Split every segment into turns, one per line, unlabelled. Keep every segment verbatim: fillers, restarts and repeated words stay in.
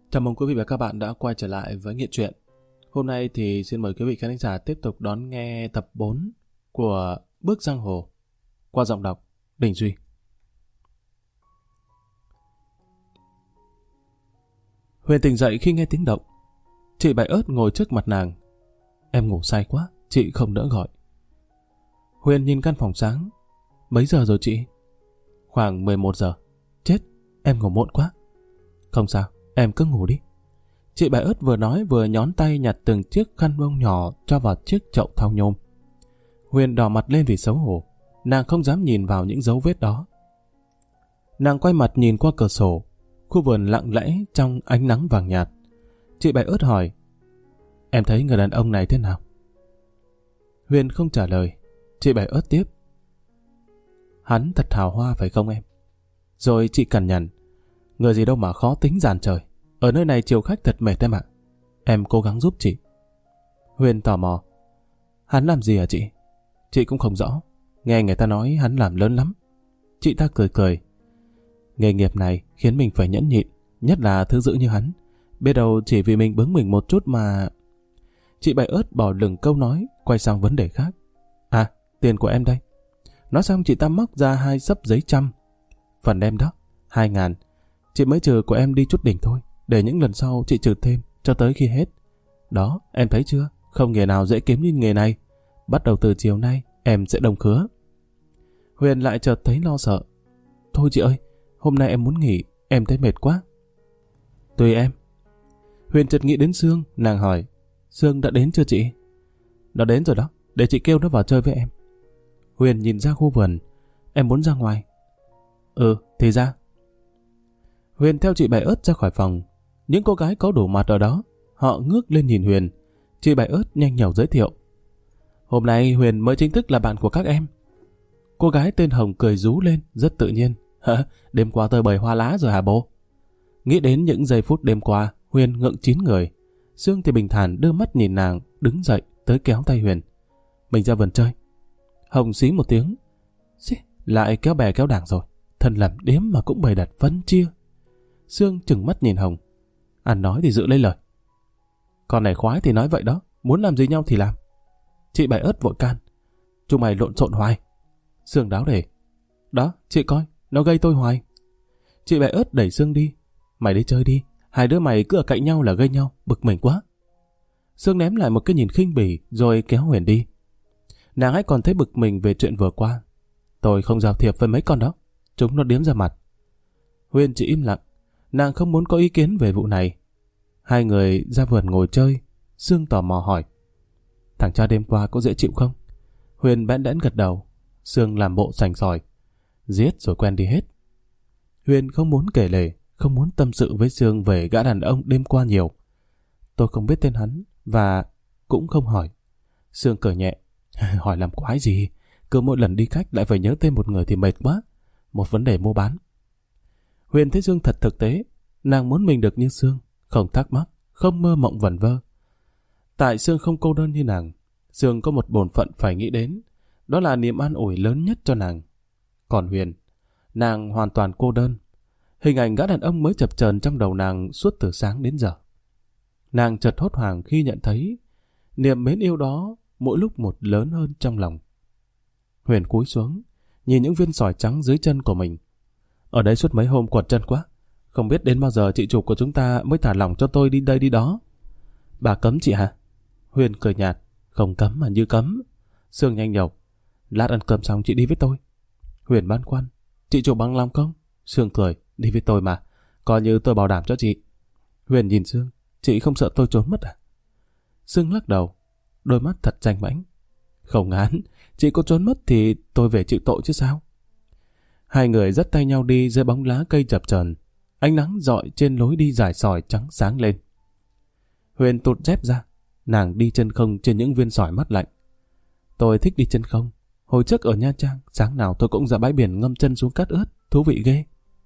Chào mừng quý vị và các bạn đã quay trở lại với Nghiện Truyện. Hôm nay thì xin mời quý vị khán giả tiếp tục đón nghe tập bốn của Bước Giang Hồ qua giọng đọc Đình Duy. Huyền tỉnh dậy khi nghe tiếng động. Chị Bạch Ớt ngồi trước mặt nàng. Em ngủ say quá, chị không đỡ gọi. Huyền nhìn căn phòng sáng. Mấy giờ rồi chị? Khoảng mười một giờ. Chết, em ngủ muộn quá. Không sao, em cứ ngủ đi. Chị Bạch Ớt vừa nói vừa nhón tay nhặt từng chiếc khăn bông nhỏ cho vào chiếc chậu thau nhôm. Huyền đỏ mặt lên vì xấu hổ. Nàng không dám nhìn vào những dấu vết đó. Nàng quay mặt nhìn qua cửa sổ. Khu vườn lặng lẽ trong ánh nắng vàng nhạt. Chị Bạch Ớt hỏi: Em thấy người đàn ông này thế nào? Huyền không trả lời. Chị Bạch Ớt tiếp: Hắn thật hào hoa phải không em? Rồi chị cằn nhằn: Người gì đâu mà khó tính giàn trời. Ở nơi này chiều khách thật mệt em ạ. Em cố gắng giúp chị. Huyền tò mò: Hắn làm gì hả chị? Chị cũng không rõ. Nghe người ta nói hắn làm lớn lắm. Chị ta cười cười: Nghề nghiệp này khiến mình phải nhẫn nhịn, nhất là thứ dữ như hắn. Biết đâu chỉ vì mình bướng mình một chút mà... Chị Bạch Ớt bỏ lửng câu nói, quay sang vấn đề khác. À, tiền của em đây. Nói xong chị ta móc ra hai xấp giấy trăm. Phần em đó, hai ngàn. Chị mới trừ của em đi chút đỉnh thôi, để những lần sau chị trừ thêm, cho tới khi hết. Đó, em thấy chưa? Không nghề nào dễ kiếm như nghề này. Bắt đầu từ chiều nay, em sẽ đồng khứa. Huyền lại chợt thấy lo sợ. Thôi chị ơi, hôm nay em muốn nghỉ, em thấy mệt quá. Tùy em. Huyền chợt nghĩ đến Sương, nàng hỏi: Sương đã đến chưa chị? Nó đến rồi đó, để chị kêu nó vào chơi với em. Huyền nhìn ra khu vườn: Em muốn ra ngoài. Ừ, thì ra. Huyền theo chị Bạch Ớt ra khỏi phòng. Những cô gái có đủ mặt ở đó, họ ngước lên nhìn Huyền. Chị Bạch Ớt nhanh nhảu giới thiệu: Hôm nay Huyền mới chính thức là bạn của các em. Cô gái tên Hồng cười rú lên rất tự nhiên: Hả? Đêm qua tôi bày hoa lá rồi hả bố? Nghĩ đến những giây phút đêm qua, Huyền ngượng chín người. Sương thì bình thản đưa mắt nhìn nàng, đứng dậy tới kéo tay Huyền: Mình ra vườn chơi. Hồng xí một tiếng: Xí, lại kéo bè kéo đảng rồi. Thân làm điếm mà cũng bày đặt phân chia. Sương trừng mắt nhìn Hồng: Ăn nói thì giữ lấy lời. Con này khoái thì nói vậy đó, muốn làm gì nhau thì làm. Chị Bạch Ớt vội can: Chúng mày lộn xộn hoài. Sương đáo để: Đó, chị coi, nó gây tôi hoài. Chị Bạch Ớt đẩy Sương đi: Mày đi chơi đi, hai đứa mày cứ ở cạnh nhau là gây nhau, bực mình quá. Sương ném lại một cái nhìn khinh bỉ rồi kéo Huyền đi. Nàng ấy còn thấy bực mình về chuyện vừa qua. Tôi không giao thiệp với mấy con đó, chúng nó điếm ra mặt. Huyền chỉ im lặng, nàng không muốn có ý kiến về vụ này. Hai người ra vườn ngồi chơi. Sương tò mò hỏi: Thằng cha đêm qua có dễ chịu không? Huyền bẽn đẽn gật đầu. Sương làm bộ sành sỏi: Giết rồi quen đi hết. Huyền không muốn kể lể, không muốn tâm sự với Sương về gã đàn ông đêm qua nhiều. Tôi không biết tên hắn và cũng không hỏi. Sương cười nhẹ: Hỏi làm quái gì? Cứ mỗi lần đi khách lại phải nhớ tên một người thì mệt quá. Một vấn đề mua bán. Huyền thấy Sương thật thực tế. Nàng muốn mình được như Sương, không thắc mắc, không mơ mộng vẩn vơ. Tại Sương không cô đơn như nàng, Sương có một bổn phận phải nghĩ đến. Đó là niềm an ủi lớn nhất cho nàng. Còn Huyền, nàng hoàn toàn cô đơn. Hình ảnh gã đàn ông mới chập chờn trong đầu nàng suốt từ sáng đến giờ. Nàng chợt hốt hoảng khi nhận thấy niềm mến yêu đó mỗi lúc một lớn hơn trong lòng. Huyền cúi xuống, nhìn những viên sỏi trắng dưới chân của mình. Ở đây suốt mấy hôm quật chân quá. Không biết đến bao giờ chị chủ của chúng ta mới thả lỏng cho tôi đi đây đi đó. Bà cấm chị hả? Huyền cười nhạt: Không cấm mà như cấm. Sương nhanh nhậu: Lát ăn cơm xong chị đi với tôi. Huyền băn khoăn: Chị chủ bằng lòng không? Sương cười: Đi với tôi mà, coi như tôi bảo đảm cho chị. Huyền nhìn Sương: Chị không sợ tôi trốn mất à? Sương lắc đầu, đôi mắt thật danh mãnh: Không ngán, chị có trốn mất thì tôi về chịu tội chứ sao. Hai người dắt tay nhau đi dưới bóng lá cây chập chờn. Ánh nắng rọi trên lối đi dài sỏi trắng sáng lên. Huyền tụt dép ra, nàng đi chân không trên những viên sỏi mát lạnh. Tôi thích đi chân không. Hồi trước ở Nha Trang, sáng nào tôi cũng ra bãi biển ngâm chân xuống cát ướt, thú vị ghê.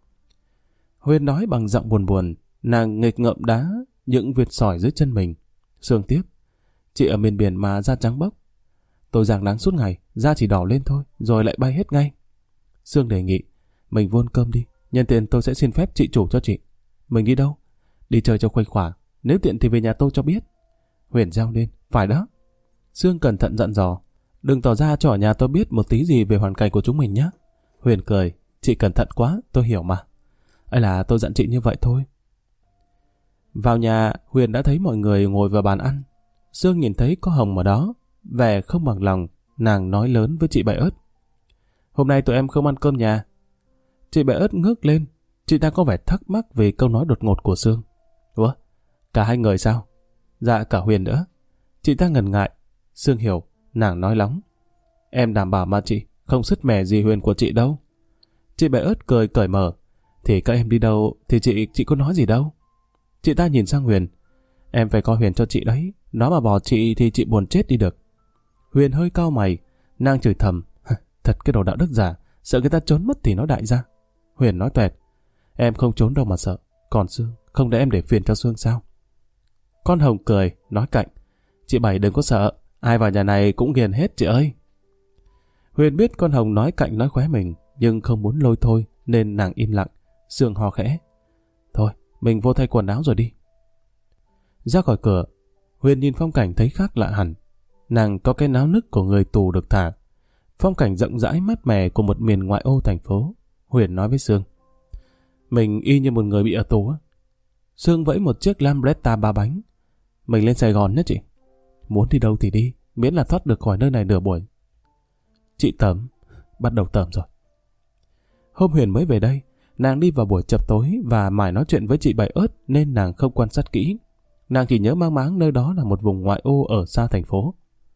Huyền nói bằng giọng buồn buồn, nàng nghịch ngợm đá những viên sỏi dưới chân mình. Sương tiếp: Chị ở miền biển mà da trắng bóc. Tôi ràng nắng suốt ngày, da chỉ đỏ lên thôi, rồi lại bay hết ngay. Sương đề nghị: Mình vô ăn cơm đi, nhân tiền tôi sẽ xin phép chị chủ cho chị. Mình đi đâu? đi chơi cho khuây khỏa, nếu tiện thì về nhà tôi cho biết. Huyền reo lên, phải đó. Sương cẩn thận dặn dò, đừng tỏ ra cho ở nhà tôi biết một tí gì về hoàn cảnh của chúng mình nhé. Huyền cười, chị cẩn thận quá, tôi hiểu mà. Ấy là tôi dặn chị như vậy thôi. Vào nhà, Huyền đã thấy mọi người ngồi vào bàn ăn. Sương nhìn thấy có Hồng ở đó, vẻ không bằng lòng, nàng nói lớn với chị Bảy Ớt. Hôm nay tụi em không ăn cơm nhà. Chị Bảy Ớt ngước lên, chị ta có vẻ thắc mắc vì câu nói đột ngột của Sương. Ủa, cả hai người sao? Dạ, cả Huyền nữa. Chị ta ngần ngại. Sương hiểu, nàng nói lóng. Em đảm bảo mà chị, không sứt mẻ gì Huyền của chị đâu. Chị Bảy Ớt cười cởi mở. Thì các em đi đâu thì chị chị có nói gì đâu. Chị ta nhìn sang Huyền. Em phải coi Huyền cho chị đấy, nó mà bỏ chị thì chị buồn chết đi được. Huyền hơi cau mày, nàng chửi thầm. Thật cái đồ đạo đức giả, sợ người ta trốn mất thì nó đại ra. Huyền nói toẹt. Em không trốn đâu mà sợ. Còn Sương, không để em để phiền cho Sương sao? Con Hồng cười, nói cạnh. Chị Bảy đừng có sợ, ai vào nhà này cũng ghiền hết chị ơi. Huyền biết con Hồng nói cạnh nói khóe mình, nhưng không muốn lôi thôi, nên nàng im lặng. Sương ho khẽ. Thôi, mình vô thay quần áo rồi đi. Ra khỏi cửa, Huyền nhìn phong cảnh thấy khác lạ hẳn. Nàng có cái náo nức của người tù được thả. Phong cảnh rộng rãi mát mẻ của một miền ngoại ô thành phố. Huyền nói với Sương. Mình y như một người bị ở tù á. Sương vẫy một chiếc Lambretta ba bánh. Mình lên Sài Gòn nhé chị. Muốn đi đâu thì đi, miễn là thoát được khỏi nơi này nửa buổi. Chị tẩm, bắt đầu tẩm rồi. Hôm Huyền mới về đây, nàng đi vào buổi chập tối và mải nói chuyện với chị Bảy Ớt nên nàng không quan sát kỹ. Nàng chỉ nhớ mang máng nơi đó là một vùng ngoại ô ở xa thành phố.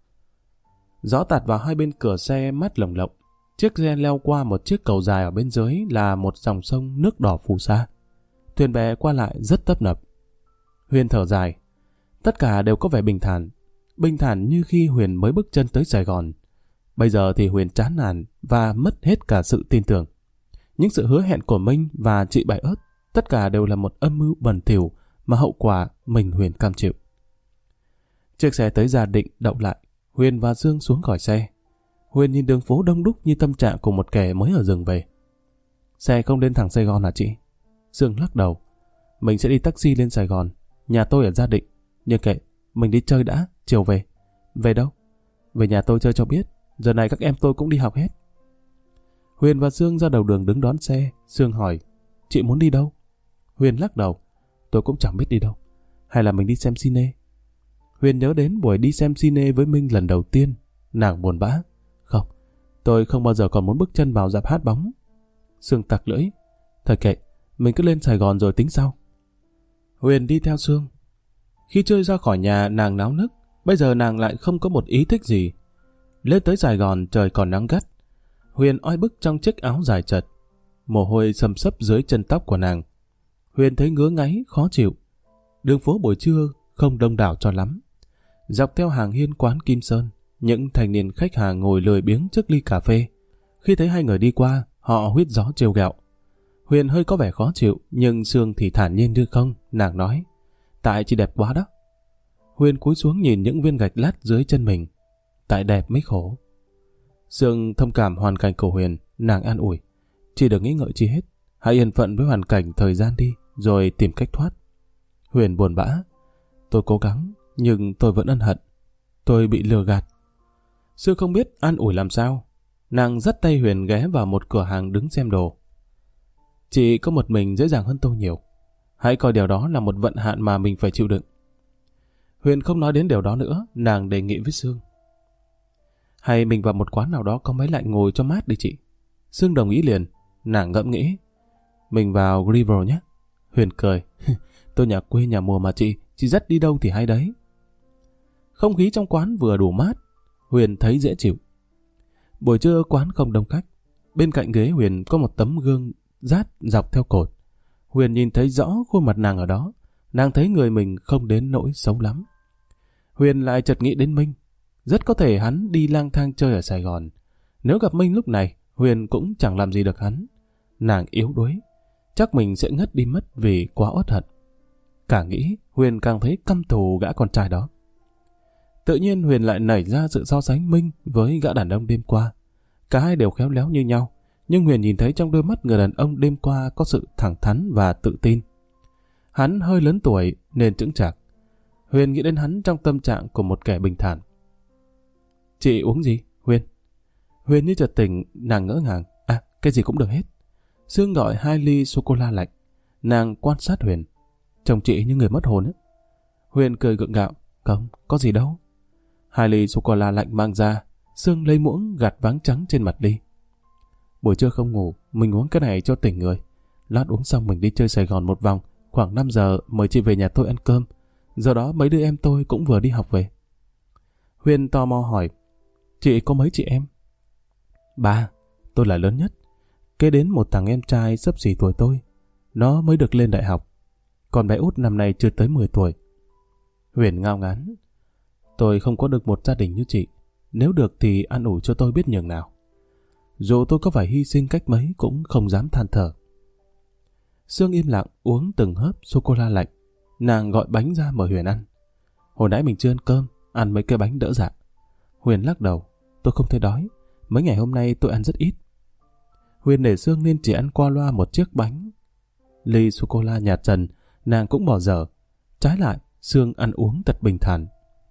Gió tạt vào hai bên cửa xe mát lồng lộng. Chiếc xe leo qua một chiếc cầu dài ở bên dưới là một dòng sông nước đỏ phù sa. Thuyền bè qua lại rất tấp nập. Huyền thở dài. Tất cả đều có vẻ bình thản. Bình thản như khi Huyền mới bước chân tới Sài Gòn. Bây giờ thì Huyền chán nản và mất hết cả sự tin tưởng. Những sự hứa hẹn của Minh và chị Bảy Ớt tất cả đều là một âm mưu bẩn thỉu mà hậu quả mình Huyền cam chịu. Chiếc xe tới Gia Định đậu lại. Huyền và Sương xuống khỏi xe. Huyền nhìn đường phố đông đúc như tâm trạng của một kẻ mới ở rừng về. Xe không đến thẳng Sài Gòn hả chị? Sương lắc đầu. Mình sẽ đi taxi lên Sài Gòn. Nhà tôi ở Gia Định. Nhưng kệ, mình đi chơi đã, chiều về. Về đâu? Về nhà tôi chơi cho biết. Giờ này các em tôi cũng đi học hết. Huyền và Sương ra đầu đường đứng đón xe. Sương hỏi, chị muốn đi đâu? Huyền lắc đầu. Tôi cũng chẳng biết đi đâu. Hay là mình đi xem cine? Huyền nhớ đến buổi đi xem cine với Minh lần đầu tiên. Nàng buồn bã. Không, tôi không bao giờ còn muốn bước chân vào rạp hát bóng. Sương tặc lưỡi. Thôi kệ, mình cứ lên Sài Gòn rồi tính sau. Huyền đi theo Sương. Khi chơi ra khỏi nhà nàng náo nức. Bây giờ nàng lại không có một ý thích gì. Lên tới Sài Gòn trời còn nắng gắt. Huyền oi bức trong chiếc áo dài chật. Mồ hôi xầm xấp dưới chân tóc của nàng. Huyền thấy ngứa ngáy, khó chịu. Đường phố buổi trưa không đông đảo cho lắm. Dọc theo hàng hiên quán Kim Sơn, những thanh niên khách hàng ngồi lười biếng trước ly cà phê. Khi thấy hai người đi qua, họ huýt gió trêu ghẹo. Huyền hơi có vẻ khó chịu, nhưng Sương thì thản nhiên như không. Nàng nói, tại chị đẹp quá đó. Huyền cúi xuống nhìn những viên gạch lát dưới chân mình. Tại đẹp mới khổ. Sương thông cảm hoàn cảnh của Huyền, nàng an ủi. Chị đừng nghĩ ngợi chi hết. Hãy yên phận với hoàn cảnh thời gian đi, rồi tìm cách thoát. Huyền buồn bã. Tôi cố gắng, nhưng tôi vẫn ân hận. Tôi bị lừa gạt. Sương không biết an ủi làm sao. Nàng dắt tay Huyền ghé vào một cửa hàng đứng xem đồ. Chị có một mình dễ dàng hơn tôi nhiều. Hãy coi điều đó là một vận hạn mà mình phải chịu đựng. Huyền không nói đến điều đó nữa, nàng đề nghị với Sương. Hay mình vào một quán nào đó có máy lạnh ngồi cho mát đi chị. Sương đồng ý liền. Nàng ngẫm nghĩ. Mình vào River nhé. Huyền cười. Tôi nhà quê nhà mùa mà chị. Chị dắt đi đâu thì hay đấy. Không khí trong quán vừa đủ mát. Huyền thấy dễ chịu. Buổi trưa quán không đông khách. Bên cạnh ghế Huyền có một tấm gương rát dọc theo cột. Huyền nhìn thấy rõ khuôn mặt nàng ở đó. Nàng thấy người mình không đến nỗi xấu lắm. Huyền lại chợt nghĩ đến Minh. Rất có thể hắn đi lang thang chơi ở Sài Gòn. Nếu gặp Minh lúc này, Huyền cũng chẳng làm gì được hắn. Nàng yếu đuối. Chắc mình sẽ ngất đi mất vì quá uất hận. Càng nghĩ, Huyền càng thấy căm thù gã con trai đó. Tự nhiên Huyền lại nảy ra sự so sánh Minh với gã đàn ông đêm qua. Cả hai đều khéo léo như nhau, nhưng Huyền nhìn thấy trong đôi mắt người đàn ông đêm qua có sự thẳng thắn và tự tin. Hắn hơi lớn tuổi nên chững chạc. Huyền nghĩ đến hắn trong tâm trạng của một kẻ bình thản. Chị uống gì, Huyền? Huyền như chợt tỉnh, nàng ngỡ ngàng. À, cái gì cũng được hết. Sương gọi hai ly sô-cô-la lạnh. Nàng quan sát Huyền. Chồng chị như người mất hồn ấy. Huyền cười gượng gạo. Không, có gì đâu. Hai ly sô-cô-la lạnh mang ra. Sương lấy muỗng gạt váng trắng trên mặt ly. Buổi trưa không ngủ, mình uống cái này cho tỉnh người. Lát uống xong mình đi chơi Sài Gòn một vòng. Khoảng năm giờ mời chị về nhà tôi ăn cơm. Giờ đó mấy đứa em tôi cũng vừa đi học về. Huyền tò mò hỏi, chị có mấy chị em? Ba, tôi là lớn nhất. Kế đến một thằng em trai xấp xỉ tuổi tôi. Nó mới được lên đại học. Còn bé út năm nay chưa tới mười tuổi. Huyền ngao ngán. Tôi không có được một gia đình như chị. Nếu được thì ăn ủi cho tôi biết nhường nào. Dù tôi có phải hy sinh cách mấy cũng không dám than thở. Sương im lặng uống từng hớp sô-cô-la lạnh. Nàng gọi bánh ra mời Huyền ăn. Hồi nãy mình chưa ăn cơm, ăn mấy cái bánh đỡ dạ. Huyền lắc đầu. Tôi không thấy đói. Mấy ngày hôm nay tôi ăn rất ít. Huyền để Sương nên chỉ ăn qua loa một chiếc bánh. Ly sô-cô-la nhạt dần, nàng cũng bỏ dở. Trái lại, Sương ăn uống thật bình thản.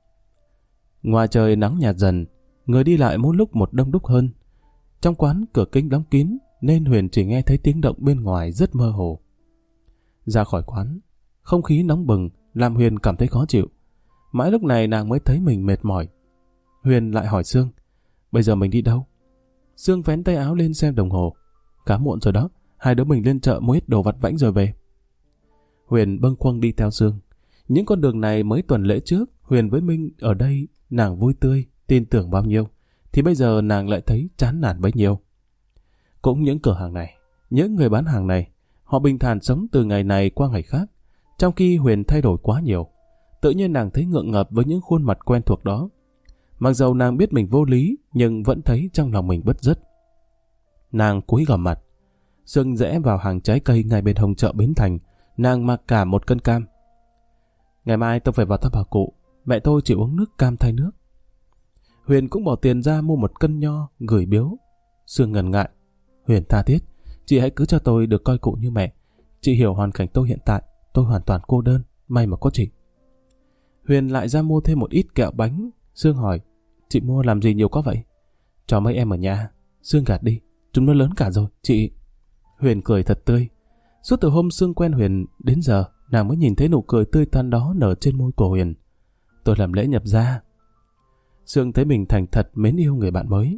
Ngoài trời nắng nhạt dần, người đi lại mỗi lúc một đông đúc hơn. Trong quán cửa kính đóng kín nên Huyền chỉ nghe thấy tiếng động bên ngoài rất mơ hồ. Ra khỏi quán, không khí nóng bừng làm Huyền cảm thấy khó chịu. Mãi lúc này nàng mới thấy mình mệt mỏi. Huyền lại hỏi Sương, bây giờ mình đi đâu? Sương vén tay áo lên xem đồng hồ. Cá muộn rồi đó, hai đứa mình lên chợ mua ít đồ vặt vãnh rồi về. Huyền bâng khuâng đi theo Sương. Những con đường này mấy tuần lễ trước, Huyền với Minh ở đây nàng vui tươi, tin tưởng bao nhiêu, thì bây giờ nàng lại thấy chán nản bấy nhiêu. Cũng những cửa hàng này, những người bán hàng này, họ bình thản sống từ ngày này qua ngày khác, trong khi Huyền thay đổi quá nhiều. Tự nhiên nàng thấy ngượng ngập với những khuôn mặt quen thuộc đó. Mặc dầu nàng biết mình vô lý, nhưng vẫn thấy trong lòng mình bứt rứt. Nàng cúi gằm mặt. Sương rẽ vào hàng trái cây ngay bên hông chợ Bến Thành. Nàng mặc cả một cân cam. Ngày mai tôi phải vào thăm bà cụ. Mẹ tôi chỉ uống nước cam thay nước. Huyền cũng bỏ tiền ra mua một cân nho gửi biếu. Sương ngần ngại. Huyền tha thiết, chị hãy cứ cho tôi được coi cụ như mẹ. Chị hiểu hoàn cảnh tôi hiện tại. Tôi hoàn toàn cô đơn. May mà có chị. Huyền lại ra mua thêm một ít kẹo bánh. Sương hỏi, chị mua làm gì nhiều quá vậy? Cho mấy em ở nhà. Sương gạt đi, chúng nó lớn cả rồi, chị. Huyền cười thật tươi. Suốt từ hôm Sương quen Huyền đến giờ, nàng mới nhìn thấy nụ cười tươi tắn đó nở trên môi của Huyền. Tôi làm lễ nhập gia. Sương thấy mình thành thật mến yêu người bạn mới.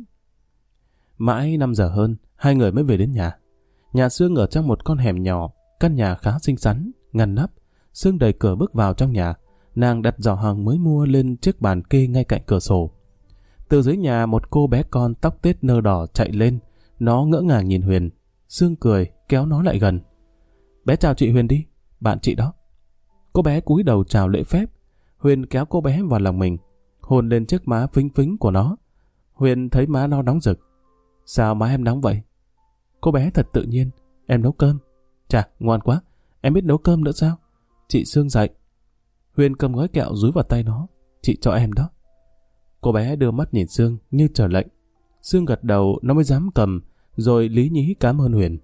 Mãi năm giờ hơn, hai người mới về đến nhà. Nhà Sương ở trong một con hẻm nhỏ, căn nhà khá xinh xắn, ngăn nắp. Sương đẩy cửa bước vào trong nhà. Nàng đặt giỏ hàng mới mua lên chiếc bàn kê ngay cạnh cửa sổ. Từ dưới nhà một cô bé con tóc tết nơ đỏ chạy lên. Nó ngỡ ngàng nhìn Huyền. Sương cười kéo nó lại gần. Bé chào chị Huyền đi, bạn chị đó. Cô bé cúi đầu chào lễ phép. Huyền kéo cô bé vào lòng mình, hôn lên chiếc má phính phính của nó. Huyền thấy má nó nóng rực. Sao má em nóng vậy? Cô bé thật tự nhiên. Em nấu cơm. Chà, ngoan quá. Em biết nấu cơm nữa sao? Chị Sương dạy. Huyền cầm gói kẹo dúi vào tay nó. Chị cho em đó. Cô bé đưa mắt nhìn Sương như chờ lệnh. Sương gật đầu nó mới dám cầm, rồi lý nhí cảm ơn Huyền.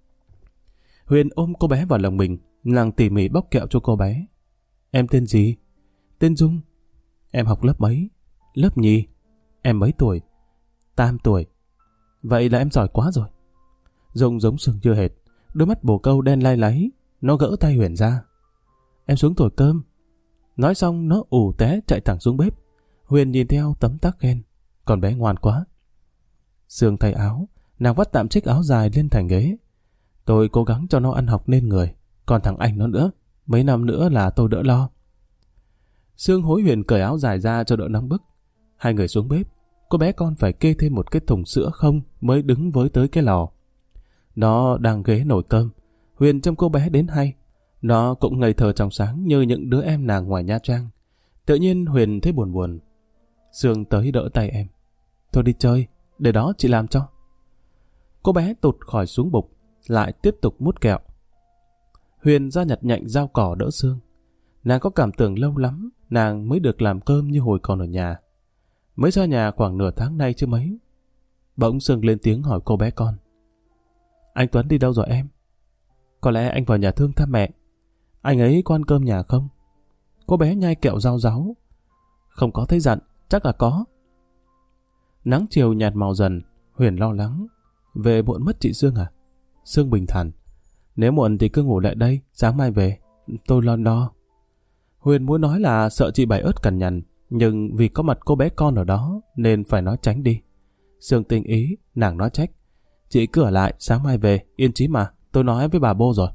Huyền ôm cô bé vào lòng mình, nàng tỉ mỉ bóc kẹo cho cô bé. Em tên gì? Tên Dung. Em học lớp mấy? Lớp nhì. Em mấy tuổi? Tam tuổi. Vậy là em giỏi quá rồi. Dung giống Sương chưa hệt, đôi mắt bồ câu đen lai láy. Nó gỡ tay Huyền ra. Em xuống thổi cơm. Nói xong nó ù té chạy thẳng xuống bếp. Huyền nhìn theo tấm tắc khen. Con bé ngoan quá. Sương thay áo, nàng vắt tạm chiếc áo dài lên thành ghế. Tôi cố gắng cho nó ăn học nên người. Còn thằng anh nó nữa, mấy năm nữa là tôi đỡ lo. Sương hối Huyền cởi áo dài ra cho đỡ nóng bức. Hai người xuống bếp. Cô bé con phải kê thêm một cái thùng sữa không mới đứng với tới cái lò. Nó đang ghế nồi cơm. Huyền trông cô bé đến hay. Nó cũng ngây thơ trong sáng như những đứa em nàng ngoài Nha Trang. Tự nhiên Huyền thấy buồn buồn. Sương tới đỡ tay em. Thôi đi chơi, để đó chị làm cho. Cô bé tụt khỏi xuống bục, lại tiếp tục mút kẹo. Huyền ra nhặt nhạnh dao cỏ đỡ Sương. Nàng có cảm tưởng lâu lắm nàng mới được làm cơm như hồi còn ở nhà. Mới ra nhà khoảng nửa tháng nay chứ mấy. Bỗng Sương lên tiếng hỏi cô bé con. Anh Tuấn đi đâu rồi em? Có lẽ anh vào nhà thương thăm mẹ. anh ấy có ăn cơm nhà không? Cô bé nhai kẹo rau ráu. Không có thấy dặn, chắc là có. Nắng chiều nhạt màu dần, Huyền lo lắng. Về muộn mất chị Sương à? Sương bình thản. Nếu muộn thì cứ ngủ lại đây, sáng mai về. Tôi lo lo. Huyền muốn nói là sợ chị Bảy Ớt cằn nhằn, nhưng vì có mặt cô bé con ở đó nên phải nói tránh đi. Sương tinh ý, nàng nói trách. Chị cứ ở lại, sáng mai về, yên chí mà, tôi nói với bà Bô rồi.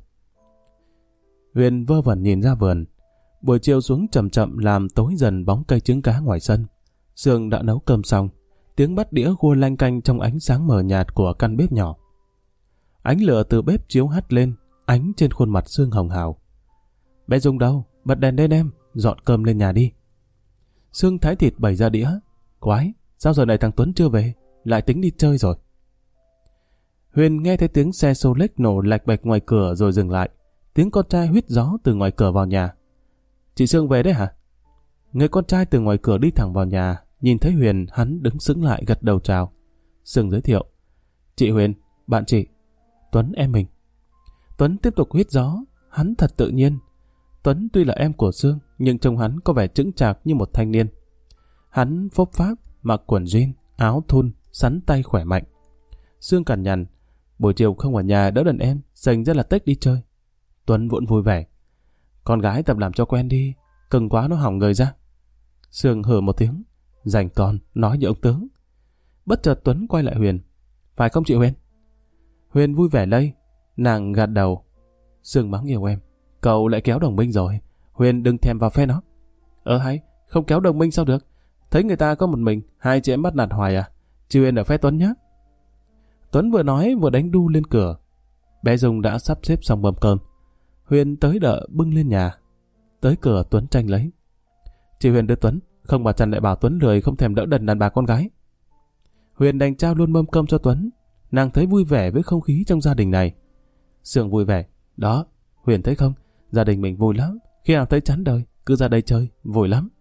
Huyền vơ vẩn nhìn ra vườn. Buổi chiều xuống chậm chậm làm tối dần bóng cây trứng cá ngoài sân. Sương đã nấu cơm xong, tiếng bát đĩa khua lanh canh trong ánh sáng mờ nhạt của căn bếp nhỏ. Ánh lửa từ bếp chiếu hắt lên, ánh trên khuôn mặt Sương hồng hào. Bé Dung đâu? Bật đèn lên em, dọn cơm lên nhà đi. Sương thái thịt bày ra đĩa. Quái, sao giờ này thằng Tuấn chưa về? Lại tính đi chơi rồi. Huyền nghe thấy tiếng xe xô lếch nổ lạch bạch ngoài cửa rồi dừng lại. Tiếng con trai huýt gió từ ngoài cửa vào nhà. Chị Sương về đấy hả? Người con trai từ ngoài cửa đi thẳng vào nhà. Nhìn thấy Huyền, hắn đứng sững lại gật đầu chào. Sương giới thiệu. Chị Huyền, bạn chị. Tuấn em mình. Tuấn tiếp tục huýt gió. Hắn thật tự nhiên. Tuấn tuy là em của Sương, nhưng trông hắn có vẻ chững chạc như một thanh niên. Hắn phốp pháp, mặc quần jean, áo thun, sắn tay khỏe mạnh. Sương cằn nhằn. Buổi chiều không ở nhà đỡ đần em, dành rất là tích đi chơi. Tuấn vẫn vui vẻ. Con gái tập làm cho quen đi, cưng quá nó hỏng người ra. Sương hừ một tiếng. Dành con, nói như ông tướng. Bất chợt Tuấn quay lại Huyền. Phải không chị Huyền? Huyền vui vẻ lây. Nàng gật đầu. Sương mắng nhiều em. Cậu lại kéo đồng minh rồi. Huyền đừng thèm vào phe nó. Ờ hay, không kéo đồng minh sao được? Thấy người ta có một mình, hai chị em bắt nạt hoài à? Chị Huyền ở phe Tuấn nhé. Tuấn vừa nói vừa đánh đu lên cửa. Bé Dung đã sắp xếp xong mâm cơm. Huyền tới đỡ bưng lên nhà. Tới cửa Tuấn tranh lấy. Chị Huyền đưa Tuấn, không bà Trần lại bảo Tuấn lười không thèm đỡ đần đàn bà con gái. Huyền đành trao luôn mâm cơm cho Tuấn. Nàng thấy vui vẻ với không khí trong gia đình này. Sương vui vẻ. Đó, Huyền thấy không? Gia đình mình vui lắm. Khi nào thấy chán đời, cứ ra đây chơi, vui lắm.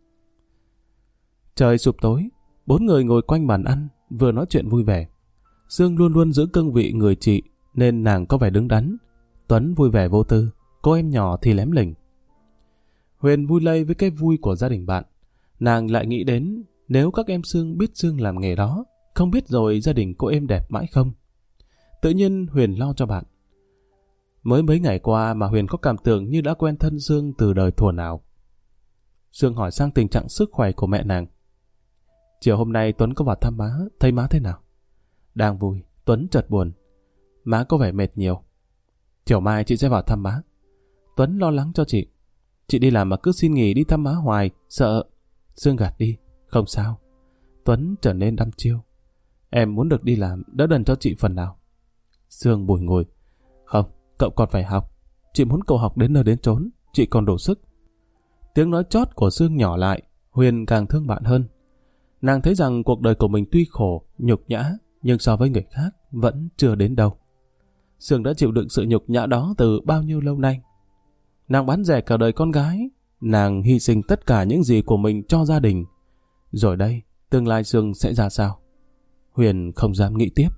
Trời sụp tối, bốn người ngồi quanh bàn ăn, vừa nói chuyện vui vẻ. Sương luôn luôn giữ cương vị người chị, nên nàng có vẻ đứng đắn. Tuấn vui vẻ vô tư, cô em nhỏ thì lém lỉnh. Huyền vui lây với cái vui của gia đình bạn. Nàng lại nghĩ đến nếu các em Sương biết Sương làm nghề đó, không biết rồi gia đình cô êm đẹp mãi không. Tự nhiên Huyền lo cho bạn. Mới mấy ngày qua mà Huyền có cảm tưởng như đã quen thân Sương từ đời thuở nào. Sương hỏi sang tình trạng sức khỏe của mẹ nàng. Chiều hôm nay Tuấn có vào thăm má, thấy má thế nào? Đang vui, Tuấn chợt buồn. Má có vẻ mệt nhiều. Chiều mai chị sẽ vào thăm má. Tuấn lo lắng cho chị. Chị đi làm mà cứ xin nghỉ đi thăm má hoài, sợ. Sương gạt đi, không sao. Tuấn trở nên đăm chiêu. Em muốn được đi làm, đỡ đần cho chị phần nào. Sương bùi ngùi. Không, cậu còn phải học. Chị muốn cậu học đến nơi đến chốn, chị còn đủ sức. Tiếng nói chót của Sương nhỏ lại, Huyền càng thương bạn hơn. Nàng thấy rằng cuộc đời của mình tuy khổ, nhục nhã, nhưng so với người khác vẫn chưa đến đâu. Sương đã chịu đựng sự nhục nhã đó từ bao nhiêu lâu nay. Nàng bán rẻ cả đời con gái, nàng hy sinh tất cả những gì của mình cho gia đình. Rồi đây, tương lai Sương sẽ ra sao? Huyền không dám nghĩ tiếp.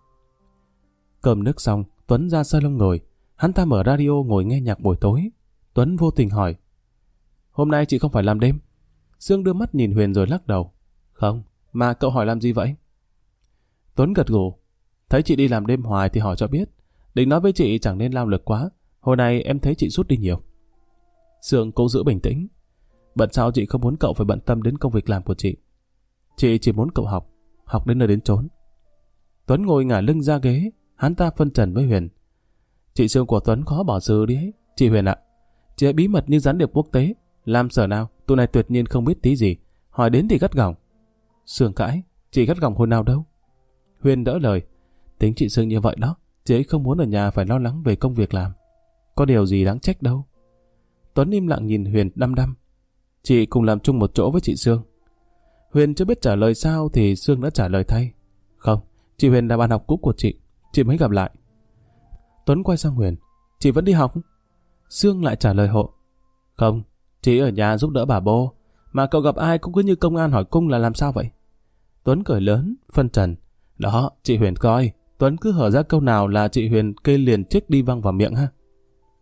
Cơm nước xong, Tuấn ra salon ngồi. Hắn ta mở radio ngồi nghe nhạc buổi tối. Tuấn vô tình hỏi. Hôm nay chị không phải làm đêm? Sương đưa mắt nhìn Huyền rồi lắc đầu. Không, mà cậu hỏi làm gì vậy? Tuấn gật gù. Thấy chị đi làm đêm hoài thì hỏi cho biết. Định nói với chị chẳng nên lao lực quá. Hồi này em thấy chị sút đi nhiều. Sương cố giữ bình tĩnh. Bận sao chị không muốn cậu phải bận tâm đến công việc làm của chị. Chị chỉ muốn cậu học, học đến nơi đến chốn. Tuấn ngồi ngả lưng ra ghế. Hắn ta phân trần với Huyền. Chị Sương của Tuấn khó bỏ xử đi ấy. Chị Huyền ạ, chị ấy bí mật như gián điệp quốc tế. Làm sở nào, tụi này tuyệt nhiên không biết tí gì. Hỏi đến thì gắt gỏng. Sương cãi, chị gắt gỏng hồi nào đâu. Huyền đỡ lời. Tính chị Sương như vậy đó. Chị ấy không muốn ở nhà phải lo lắng về công việc làm. Có điều gì đáng trách đâu. Tuấn im lặng nhìn Huyền đăm đăm. Chị cùng làm chung một chỗ với chị Sương. Huyền chưa biết trả lời sao thì Sương đã trả lời thay. Không, chị Huyền là bạn học cũ của chị. Chị mới gặp lại. Tuấn quay sang Huyền. Chị vẫn đi học? Sương lại trả lời hộ. Không, chị ở nhà giúp đỡ bà Bô. Mà cậu gặp ai cũng cứ như công an hỏi cung là làm sao vậy? Tuấn cười lớn, phân trần. Đó, chị Huyền coi. Tuấn cứ hở ra câu nào là chị Huyền kê liền chiếc đi văng vào miệng ha.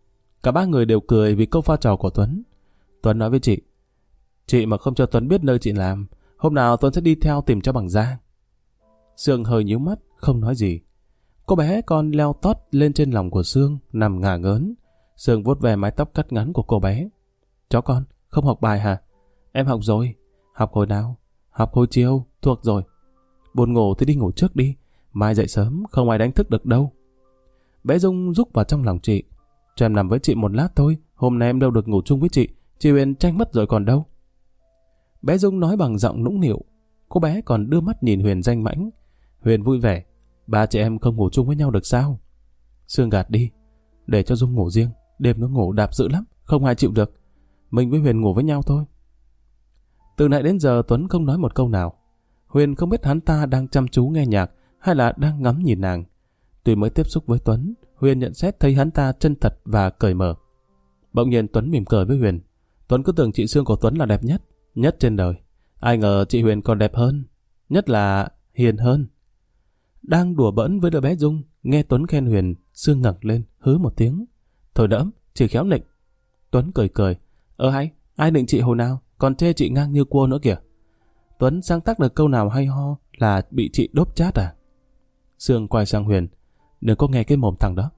Cả ba người đều cười vì câu pha trò của Tuấn. Tuấn nói với chị, chị mà không cho Tuấn biết nơi chị làm, hôm nào Tuấn sẽ đi theo tìm cho bằng da. Sương hơi nhíu mắt, không nói gì. Cô bé còn leo tót lên trên lòng của Sương, nằm ngả ngớn. Sương vuốt về mái tóc cắt ngắn của cô bé. Chó con, không học bài hả? Em học rồi. Học hồi nào? Học hồi chiều, thuộc rồi. Buồn ngủ thì đi ngủ trước đi, mai dậy sớm không ai đánh thức được đâu. Bé Dung rúc vào trong lòng chị. Cho em nằm với chị một lát thôi, hôm nay em đâu được ngủ chung với chị, chị Huyền tranh mất rồi còn đâu. Bé Dung nói bằng giọng nũng nịu. Cô bé còn đưa mắt nhìn Huyền danh mãnh. Huyền vui vẻ, ba chị em không ngủ chung với nhau được sao? Sương gạt đi, để cho Dung ngủ riêng, đêm nó ngủ đạp dữ lắm, không ai chịu được. Mình với Huyền ngủ với nhau thôi. Từ nãy đến giờ Tuấn không nói một câu nào. Huyền không biết hắn ta đang chăm chú nghe nhạc hay là đang ngắm nhìn nàng. Tuy mới tiếp xúc với Tuấn, Huyền nhận xét thấy hắn ta chân thật và cởi mở. Bỗng nhiên Tuấn mỉm cười với Huyền. Tuấn cứ tưởng chị Sương của Tuấn là đẹp nhất, nhất trên đời. Ai ngờ chị Huyền còn đẹp hơn, nhất là hiền hơn. Đang đùa bỡn với đứa bé Dung, nghe Tuấn khen Huyền, Sương ngẩng lên, hứ một tiếng. Thôi đỡm, chỉ khéo nịnh. Tuấn cười cười. Ơ hay, ai nịnh chị hồi nào, còn chê chị ngang như cua nữa kìa. Tuấn sáng tác được câu nào hay ho là bị chị đốp chát à? Sương quay sang Huyền. Đừng có nghe cái mồm thằng đó.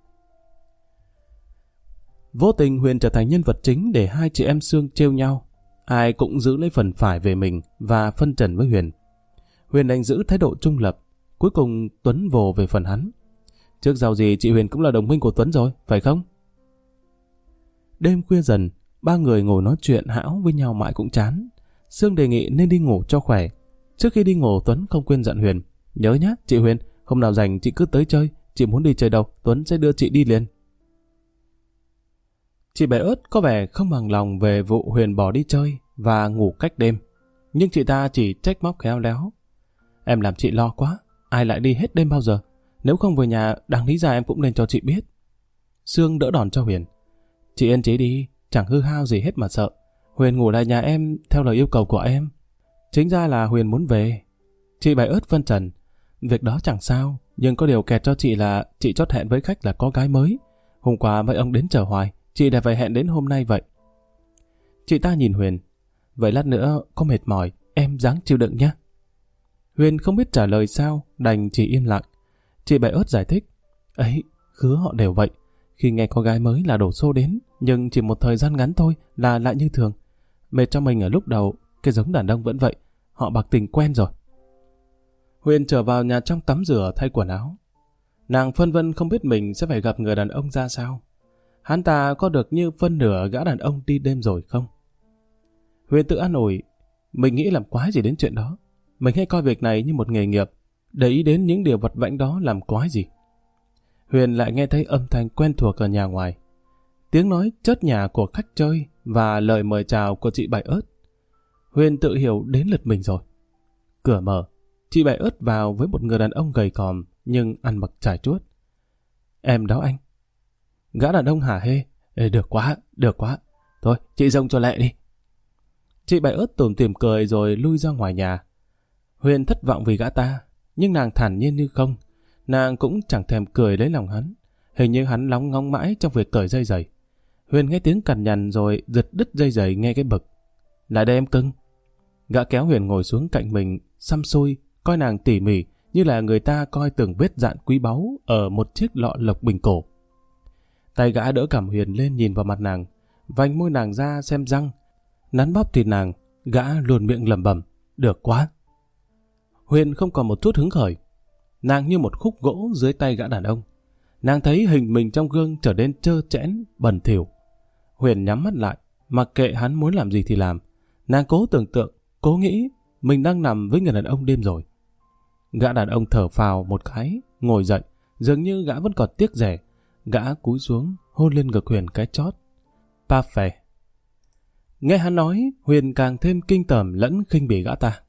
Vô tình Huyền trở thành nhân vật chính để hai chị em Sương trêu nhau. Ai cũng giữ lấy phần phải về mình và phân trần với Huyền. Huyền đành giữ thái độ trung lập. Cuối cùng Tuấn vồ về phần hắn. Trước giàu gì chị Huyền cũng là đồng minh của Tuấn rồi, phải không? Đêm khuya dần, ba người ngồi nói chuyện hão với nhau mãi cũng chán. Sương đề nghị nên đi ngủ cho khỏe. Trước khi đi ngủ Tuấn không quên dặn Huyền. Nhớ nhá, chị Huyền, hôm nào rảnh chị cứ tới chơi. Chị muốn đi chơi đâu, Tuấn sẽ đưa chị đi liền. Chị bé ớt có vẻ không bằng lòng về vụ Huyền bỏ đi chơi và ngủ cách đêm. Nhưng chị ta chỉ trách móc khéo léo. Em làm chị lo quá, ai lại đi hết đêm bao giờ? Nếu không về nhà, đáng lý ra em cũng nên cho chị biết. Sương đỡ đòn cho Huyền. Chị yên trí đi, chẳng hư hao gì hết mà sợ. Huyền ngủ lại nhà em theo lời yêu cầu của em. Chính ra là Huyền muốn về. Chị bé ớt phân trần. Việc đó chẳng sao, nhưng có điều kẹt cho chị là chị chót hẹn với khách là có gái mới. Hôm qua mấy ông đến chờ hoài, chị đã phải hẹn đến hôm nay vậy. Chị ta nhìn Huyền. Vậy lát nữa có mệt mỏi, em ráng chịu đựng nhé. Huyền không biết trả lời sao, đành chỉ im lặng. Chị bé ớt giải thích. Ấy, khứa họ đều vậy. Khi nghe có gái mới là đổ xô đến, nhưng chỉ một thời gian ngắn thôi là lại như thường. Mệt cho mình ở lúc đầu, cái giống đàn ông vẫn vậy, họ bạc tình quen rồi. Huyền trở vào nhà trong tắm rửa thay quần áo. Nàng phân vân không biết mình sẽ phải gặp người đàn ông ra sao. Hắn ta có được như phân nửa gã đàn ông đi đêm rồi không? Huyền tự an ủi, mình nghĩ làm quái gì đến chuyện đó. Mình hay coi việc này như một nghề nghiệp, để ý đến những điều vật vãnh đó làm quái gì. Huyền lại nghe thấy âm thanh quen thuộc ở nhà ngoài. Tiếng nói chớt nhà của khách chơi và lời mời chào của chị Bảy Ớt. Huyền tự hiểu đến lượt mình rồi. Cửa mở, chị Bảy Ớt vào với một người đàn ông gầy còm nhưng ăn mặc trải chuốt. Em đó anh. Gã đàn ông hả hê. Ê, được quá, được quá. Thôi, chị dông cho lẹ đi. Chị Bảy Ớt tủm tỉm cười rồi lui ra ngoài nhà. Huyền thất vọng vì gã ta, nhưng nàng thản nhiên như không. Nàng cũng chẳng thèm cười lấy lòng hắn. Hình như hắn lóng ngóng mãi trong việc cởi dây giày. Huyền nghe tiếng cằn nhằn rồi giật đứt dây giày nghe cái bực. Lại đây em cưng. Gã kéo Huyền ngồi xuống cạnh mình, xăm xui, coi nàng tỉ mỉ như là người ta coi từng vết dạn quý báu ở một chiếc lọ lộc bình cổ. Tay gã đỡ cằm Huyền lên nhìn vào mặt nàng, vành môi nàng ra xem răng, nắn bóp thịt nàng. Gã luồn miệng lẩm bẩm, được quá. Huyền không còn một chút hứng khởi. Nàng như một khúc gỗ dưới tay gã đàn ông. Nàng thấy hình mình trong gương trở nên trơ trẽn, bẩn thỉu. Huyền nhắm mắt lại, mặc kệ hắn muốn làm gì thì làm. Nàng cố tưởng tượng, cố nghĩ mình đang nằm với người đàn ông đêm rồi. Gã đàn ông thở phào một cái, ngồi dậy, dường như gã vẫn còn tiếc rẻ. Gã cúi xuống, hôn lên ngực Huyền cái chót. Pa phè. Nghe hắn nói, Huyền càng thêm kinh tởm lẫn khinh bỉ gã ta.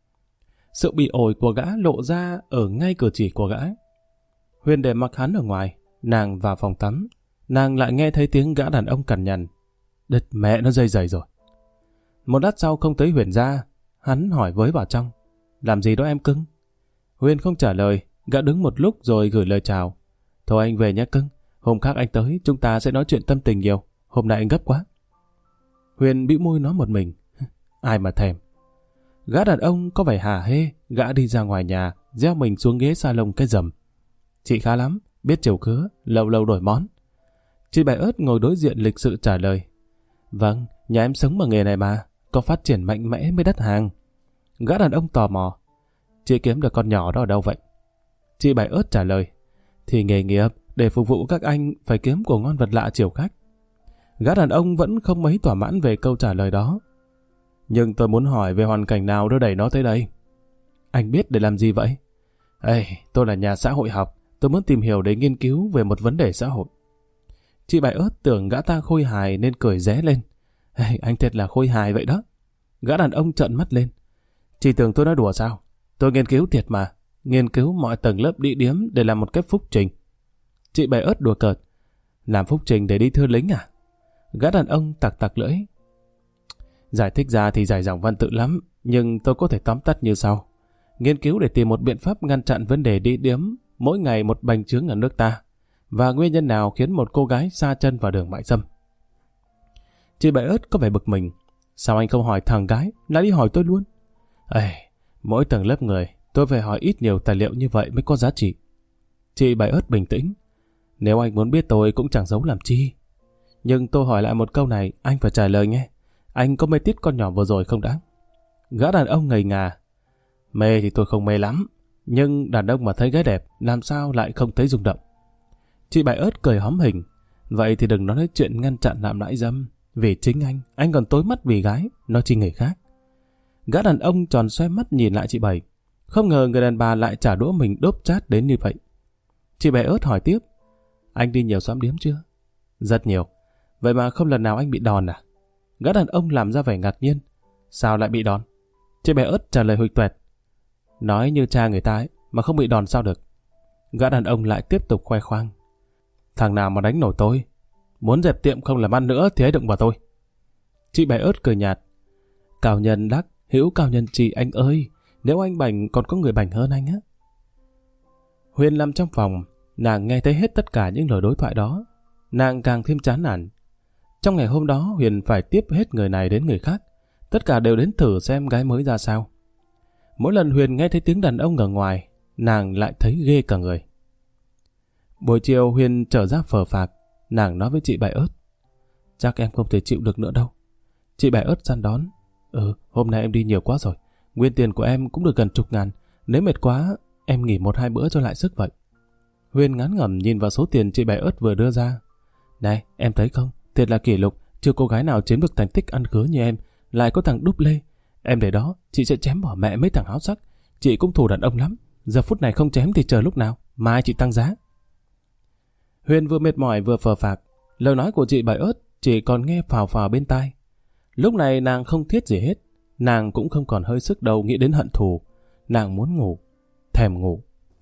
Sự bị ổi của gã lộ ra ở ngay cử chỉ của gã. Huyền để mặc hắn ở ngoài, nàng vào phòng tắm. Nàng lại nghe thấy tiếng gã đàn ông cằn nhằn. Đứt mẹ nó dây dày rồi. Một lát sau không thấy Huyền ra, hắn hỏi với vào trong. Làm gì đó em cưng? Huyền không trả lời, gã đứng một lúc rồi gửi lời chào. Thôi anh về nhé cưng, hôm khác anh tới chúng ta sẽ nói chuyện tâm tình nhiều. hôm nay anh gấp quá. Huyền bĩu môi nói một mình. Ai mà thèm. Gã đàn ông có vẻ hả hê, gã đi ra ngoài nhà, gieo mình xuống ghế salon cái rầm. Chị khá lắm, biết chiều khứa, lâu lâu đổi món. Chị Bảy Ớt ngồi đối diện lịch sự trả lời. Vâng, nhà em sống bằng nghề này mà, có phát triển mạnh mẽ mới đắt hàng. Gã đàn ông tò mò. Chị kiếm được con nhỏ đó ở đâu vậy? Chị Bảy Ớt trả lời. Thì nghề nghiệp, để phục vụ các anh phải kiếm của ngon vật lạ chiều khách. Gã đàn ông vẫn không mấy thỏa mãn về câu trả lời đó. Nhưng tôi muốn hỏi về hoàn cảnh nào đưa đẩy nó tới đây. Anh biết để làm gì vậy? Ê, tôi là nhà xã hội học, tôi muốn tìm hiểu để nghiên cứu về một vấn đề xã hội. Chị Bảy Ớt tưởng gã ta khôi hài nên cười ré lên. Ê, anh thật là khôi hài vậy đó. Gã đàn ông trợn mắt lên. Chị tưởng tôi nói đùa sao? Tôi nghiên cứu thiệt mà. Nghiên cứu mọi tầng lớp địa điếm để làm một cái phúc trình. Chị Bảy Ớt đùa cợt. Làm phúc trình để đi thưa lính à? Gã đàn ông tặc tặc lưỡi. Giải thích ra thì dài dòng văn tự lắm, nhưng tôi có thể tóm tắt như sau. Nghiên cứu để tìm một biện pháp ngăn chặn vấn đề địa điếm mỗi ngày một bành trướng ở nước ta, và nguyên nhân nào khiến một cô gái sa chân vào đường mại dâm. Chị Bảy Ớt có vẻ bực mình. Sao anh không hỏi thằng gái, lại đi hỏi tôi luôn? Ê, mỗi tầng lớp người, tôi phải hỏi ít nhiều tài liệu như vậy mới có giá trị. Chị Bảy Ớt bình tĩnh. Nếu anh muốn biết tôi cũng chẳng giấu làm chi. Nhưng tôi hỏi lại một câu này, anh phải trả lời nghe. Anh có mê tít con nhỏ vừa rồi không đã? Gã đàn ông ngây ngà. Mê thì tôi không mê lắm, nhưng đàn ông mà thấy gái đẹp, làm sao lại không thấy rung động? Chị Bảy Ớt cười hóm hình. Vậy thì đừng nói chuyện ngăn chặn làm nãi dâm. Vì chính anh, anh còn tối mắt vì gái, nói chi người khác. Gã đàn ông tròn xoe mắt nhìn lại chị Bảy. Không ngờ người đàn bà lại trả đũa mình đốp chát đến như vậy. Chị Bảy Ớt hỏi tiếp. Anh đi nhiều xóm điếm chưa? Rất nhiều. Vậy mà không lần nào anh bị đòn à? Gã đàn ông làm ra vẻ ngạc nhiên. Sao lại bị đòn? Chị Bảy Ớt trả lời huỵch toẹt. Nói như cha người ta ấy, mà không bị đòn sao được? Gã đàn ông lại tiếp tục khoe khoang. Thằng nào mà đánh nổi tôi? Muốn dẹp tiệm không làm ăn nữa thì hãy đụng vào tôi. Chị Bảy Ớt cười nhạt. Cao nhân đắc, hữu cao nhân trị anh ơi. Nếu anh bảnh còn có người bảnh hơn anh á. Huyền nằm trong phòng, nàng nghe thấy hết tất cả những lời đối thoại đó. Nàng càng thêm chán nản. Trong ngày hôm đó Huyền phải tiếp hết người này đến người khác. Tất cả đều đến thử xem gái mới ra sao. Mỗi lần Huyền nghe thấy tiếng đàn ông ở ngoài, nàng lại thấy ghê cả người. Buổi chiều Huyền trở ra phờ phạc. Nàng nói với chị Bảy Ớt. Chắc em không thể chịu được nữa đâu. Chị Bảy Ớt săn đón. Ừ, hôm nay em đi nhiều quá rồi. Nguyên tiền của em cũng được gần chục ngàn. Nếu mệt quá, em nghỉ một hai bữa cho lại sức vậy. Huyền ngán ngẩm nhìn vào số tiền chị Bảy Ớt vừa đưa ra. Này, em thấy không? Thiệt là kỷ lục. Chưa cô gái nào chiếm được thành tích ăn khứa như em. Lại có thằng đúp lê. Em để đó, chị sẽ chém bỏ mẹ mấy thằng háo sắc. Chị cũng thù đàn ông lắm. Giờ phút này không chém thì chờ lúc nào. Mai chị tăng giá. Huyền vừa mệt mỏi vừa phờ phạc. Lời nói của chị Bảy Ớt chỉ còn nghe phào phào bên tai. Lúc này nàng không thiết gì hết. Nàng cũng không còn hơi sức đầu nghĩ đến hận thù. Nàng muốn ngủ. Thèm ngủ.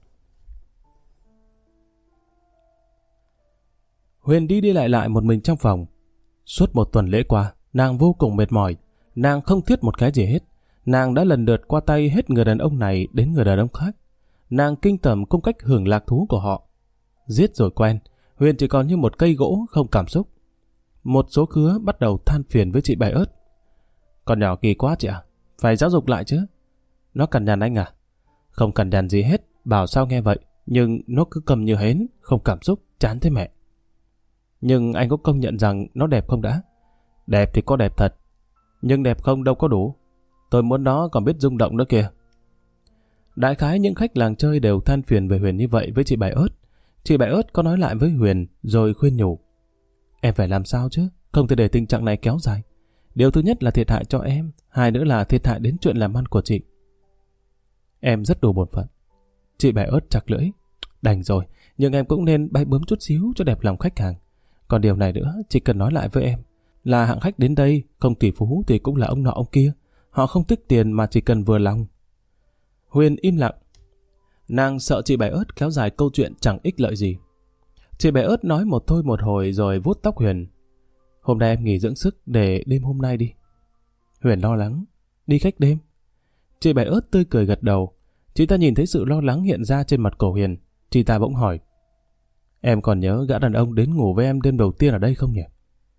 Huyền đi đi lại lại một mình trong phòng. Suốt một tuần lễ qua, nàng vô cùng mệt mỏi. Nàng không thiết một cái gì hết. Nàng đã lần lượt qua tay hết người đàn ông này đến người đàn ông khác. Nàng kinh tởm cung cách hưởng lạc thú của họ. Giết rồi quen, Huyền chỉ còn như một cây gỗ không cảm xúc. Một số khứa bắt đầu than phiền với chị Bảy Ớt. Con nhỏ kỳ quá chị ạ, phải giáo dục lại chứ. Nó cằn nhằn anh à? Không cằn nhằn gì hết, bảo sao nghe vậy. Nhưng nó cứ cầm như hến, không cảm xúc, chán thế mẹ. Nhưng anh có công nhận rằng nó đẹp không đã? Đẹp thì có đẹp thật, nhưng đẹp không đâu có đủ. Tôi muốn nó còn biết rung động nữa kìa. Đại khái những khách làng chơi đều than phiền về Huyền như vậy với chị Bảy Ớt. Chị Bảy Ớt có nói lại với Huyền rồi khuyên nhủ. Em phải làm sao chứ, không thể để tình trạng này kéo dài. Điều thứ nhất là thiệt hại cho em, hai nữa là thiệt hại đến chuyện làm ăn của chị. Em rất đủ bổn phận. Chị Bảy Ớt chặt lưỡi. Đành rồi, nhưng em cũng nên bay bướm chút xíu cho đẹp lòng khách hàng. Còn điều này nữa, chị cần nói lại với em. Là hạng khách đến đây, không tỷ phú thì cũng là ông nọ ông kia. Họ không tích tiền mà chỉ cần vừa lòng. Huyền im lặng. Nàng sợ chị Bảy Ớt kéo dài câu chuyện chẳng ích lợi gì. Chị Bảy Ớt nói một thôi một hồi rồi vuốt tóc Huyền. Hôm nay em nghỉ dưỡng sức để đêm hôm nay đi. Huyền lo lắng. Đi khách đêm? Chị Bảy Ớt tươi cười gật đầu. Chị ta nhìn thấy sự lo lắng hiện ra trên mặt của Huyền. Chị ta bỗng hỏi. Em còn nhớ gã đàn ông đến ngủ với em đêm đầu tiên ở đây không nhỉ?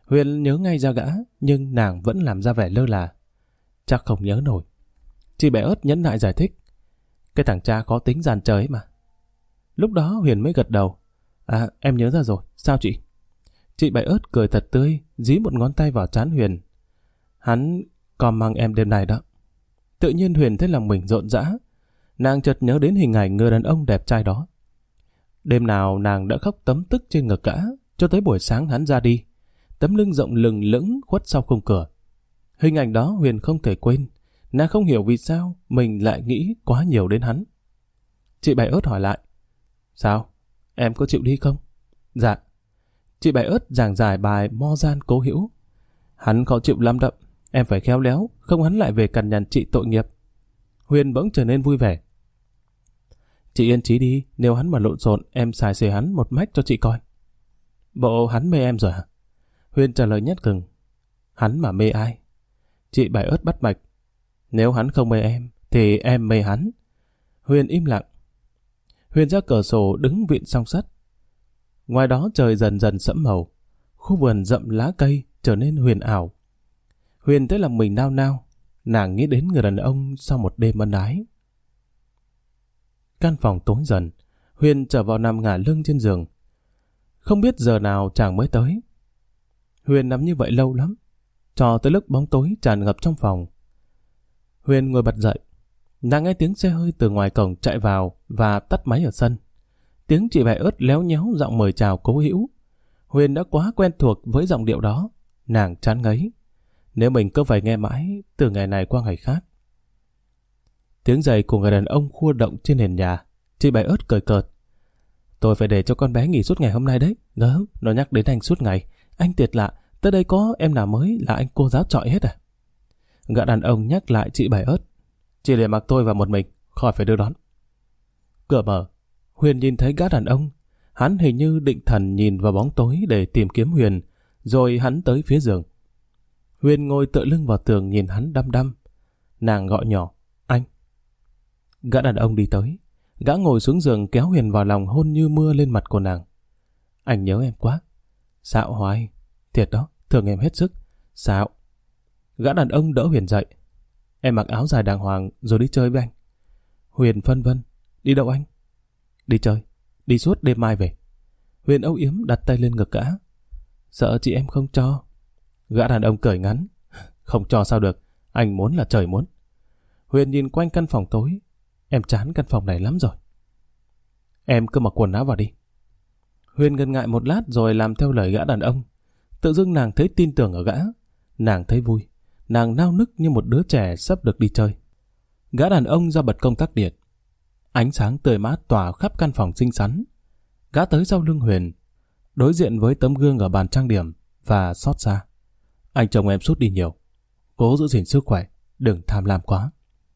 Huyền nhớ ngay ra gã, nhưng nàng vẫn làm ra vẻ lơ là. Chắc không nhớ nổi. Chị Bảy Ớt nhẫn nại giải thích. Cái thằng cha có tính giàn trời mà. Lúc đó Huyền mới gật đầu. À, em nhớ ra rồi. Sao chị? Chị Bảy Ớt cười thật tươi, dí một ngón tay vào trán Huyền. Hắn còn mang em đêm nay đó. Tự nhiên Huyền thấy lòng mình rộn rã. Nàng chợt nhớ đến hình ảnh người đàn ông đẹp trai đó. Đêm nào nàng đã khóc tấm tức trên ngực gã, cho tới buổi sáng hắn ra đi. Tấm lưng rộng lừng lững khuất sau khung cửa. Hình ảnh đó Huyền không thể quên. Nàng không hiểu vì sao mình lại nghĩ quá nhiều đến hắn. Chị Bảy Ớt hỏi lại. Sao? Em có chịu đi không? Dạ. Chị Bảy Ớt giảng giải bài Mo Gian Cố Hữu. Hắn khó chịu lắm đậm. Em phải khéo léo, không hắn lại về cằn nhằn chị tội nghiệp. Huyền bỗng trở nên vui vẻ. Chị yên chí đi, nếu hắn mà lộn xộn, em xài xề hắn một mách cho chị coi. Bộ hắn mê em rồi hả? Huyền trả lời nhát gừng. Hắn mà mê ai? Chị Bảy Ớt bắt mạch. Nếu hắn không mê em, thì em mê hắn. Huyền im lặng. Huyền ra cửa sổ đứng vịn song sắt. Ngoài đó trời dần dần sẫm màu. Khu vườn rậm lá cây trở nên huyền ảo. Huyền thấy lòng mình nao nao. Nàng nghĩ đến người đàn ông sau một đêm ân ái. Căn phòng tối dần. Huyền trở vào nằm ngả lưng trên giường. Không biết giờ nào chàng mới tới. Huyền nằm như vậy lâu lắm, cho tới lúc bóng tối tràn ngập trong phòng. Huyền ngồi bật dậy. Nàng nghe tiếng xe hơi từ ngoài cổng chạy vào và tắt máy ở sân. Tiếng chị Bảy Ớt léo nhéo giọng mời chào Cố Hữu. Huyền đã quá quen thuộc với giọng điệu đó. Nàng chán ngấy. Nếu mình cứ phải nghe mãi từ ngày này qua ngày khác. Tiếng giày của người đàn ông khua động trên nền nhà. Chị Bảy Ớt cười cợt. Tôi phải để cho con bé nghỉ suốt ngày hôm nay đấy. Gớm, nó nhắc đến anh suốt ngày. Anh tuyệt lạ, tới đây có em nào mới là anh cô giáo chọi hết à? Gã đàn ông nhắc lại chị Bảy Ớt. Chị để mặc tôi vào một mình, khỏi phải đưa đón. Cửa mở. Huyền nhìn thấy gã đàn ông. Hắn hình như định thần nhìn vào bóng tối để tìm kiếm Huyền. Rồi hắn tới phía giường. Huyền ngồi tựa lưng vào tường nhìn hắn đăm đăm. Nàng gọi nhỏ. Anh. Gã đàn ông đi tới. Gã ngồi xuống giường kéo Huyền vào lòng hôn như mưa lên mặt của nàng. Anh nhớ em quá. Xạo hoài. Thiệt đó, thương em hết sức. Xạo. Gã đàn ông đỡ Huyền dậy. Em mặc áo dài đàng hoàng rồi đi chơi với anh. Huyền phân vân. Đi đâu anh? Đi chơi. Đi suốt đêm mai về. Huyền âu yếm đặt tay lên ngực gã. Sợ chị em không cho. Gã đàn ông cười ngắn. Không cho sao được. Anh muốn là trời muốn. Huyền nhìn quanh căn phòng tối. Em chán căn phòng này lắm rồi. Em cứ mặc quần áo vào đi. Huyền ngần ngại một lát rồi làm theo lời gã đàn ông. Tự dưng nàng thấy tin tưởng ở gã. Nàng thấy vui. Nàng nao nức như một đứa trẻ sắp được đi chơi. Gã đàn ông ra bật công tắc điện. Ánh sáng tươi mát tỏa khắp căn phòng xinh xắn. Gã tới sau lưng Huyền, đối diện với tấm gương ở bàn trang điểm và xót xa. Anh chồng em sút đi nhiều. Cố giữ gìn sức khỏe, đừng tham lam quá.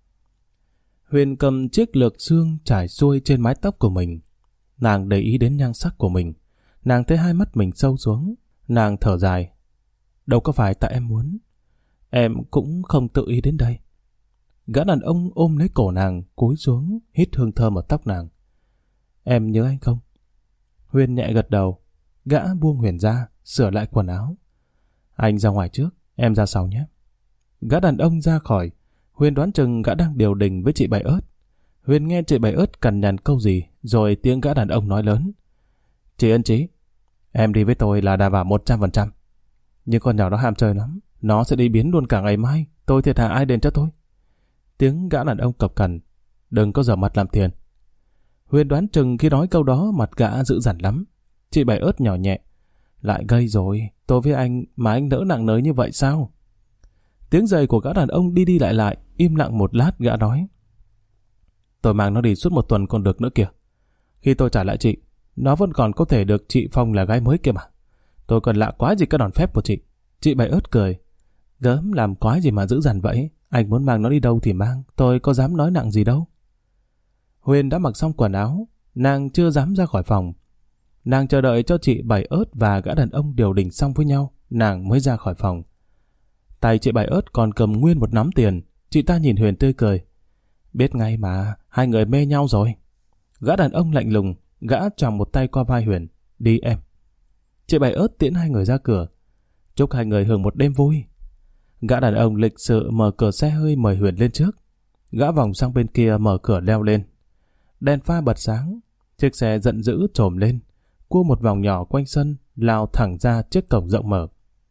Huyền cầm chiếc lược xương trải xuôi trên mái tóc của mình. Nàng để ý đến nhan sắc của mình. Nàng thấy hai mắt mình sâu xuống. Nàng thở dài. Đâu có phải tại em muốn. Em cũng không tự ý đến đây. Gã đàn ông ôm lấy cổ nàng, cúi xuống, hít hương thơm ở tóc nàng. Em nhớ anh không? Huyền nhẹ gật đầu. Gã buông Huyền ra, sửa lại quần áo. Anh ra ngoài trước, em ra sau nhé. Gã đàn ông ra khỏi. Huyền đoán chừng gã đang điều đình với chị Bảy Ớt. Huyền nghe chị Bảy Ớt cằn nhằn câu gì, rồi tiếng gã đàn ông nói lớn. Chị Ân Chí, em đi với tôi là đảm bảo một trăm phần trăm. Nhưng con nhỏ đó ham chơi lắm, nó sẽ đi biến luôn cả ngày mai. Tôi thiệt hại ai đền cho tôi? Tiếng gã đàn ông cộc cằn. Đừng có dở mặt làm tiền. Huyền đoán chừng khi nói câu đó mặt gã dữ dằn lắm. Chị Bảy Ớt nhỏ nhẹ. Lại gây rồi, tôi với anh mà anh đỡ nặng nới như vậy sao? Tiếng giày của gã đàn ông đi đi lại lại. Im lặng một lát gã nói. Tôi mang nó đi suốt một tuần còn được nữa kìa. Khi tôi trả lại chị, nó vẫn còn có thể được chị Phong là gái mới kia mà. Tôi còn lạ quái gì cái đòn phép của chị. Chị Bảy Ớt cười. Gớm, làm quái gì mà dữ dằn vậy? Anh muốn mang nó đi đâu thì mang, tôi có dám nói nặng gì đâu. Huyền đã mặc xong quần áo. Nàng chưa dám ra khỏi phòng. Nàng chờ đợi cho chị Bảy Ớt và gã đàn ông điều đình xong với nhau, nàng mới ra khỏi phòng. Tay chị Bảy Ớt còn cầm nguyên một nắm tiền. Chị ta nhìn Huyền tươi cười. Biết ngay mà, hai người mê nhau rồi. Gã đàn ông lạnh lùng. Gã choàng một tay qua vai Huyền. Đi em. Chị Bảy Ớt tiễn hai người ra cửa. Chúc hai người hưởng một đêm vui. Gã đàn ông lịch sự mở cửa xe hơi mời Huyền lên trước. Gã vòng sang bên kia mở cửa leo lên. Đèn pha bật sáng. Chiếc xe giận dữ trồm lên, cua một vòng nhỏ quanh sân, lao thẳng ra chiếc cổng rộng mở.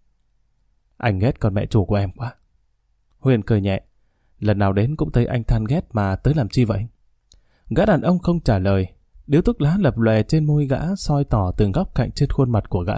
Anh ghét con mẹ chủ của em quá. Huyền cười nhẹ. Lần nào đến cũng thấy anh than ghét mà tới làm chi vậy? Gã đàn ông không trả lời. Điếu thuốc lá lập lòe trên môi gã soi tỏ từng góc cạnh trên khuôn mặt của gã.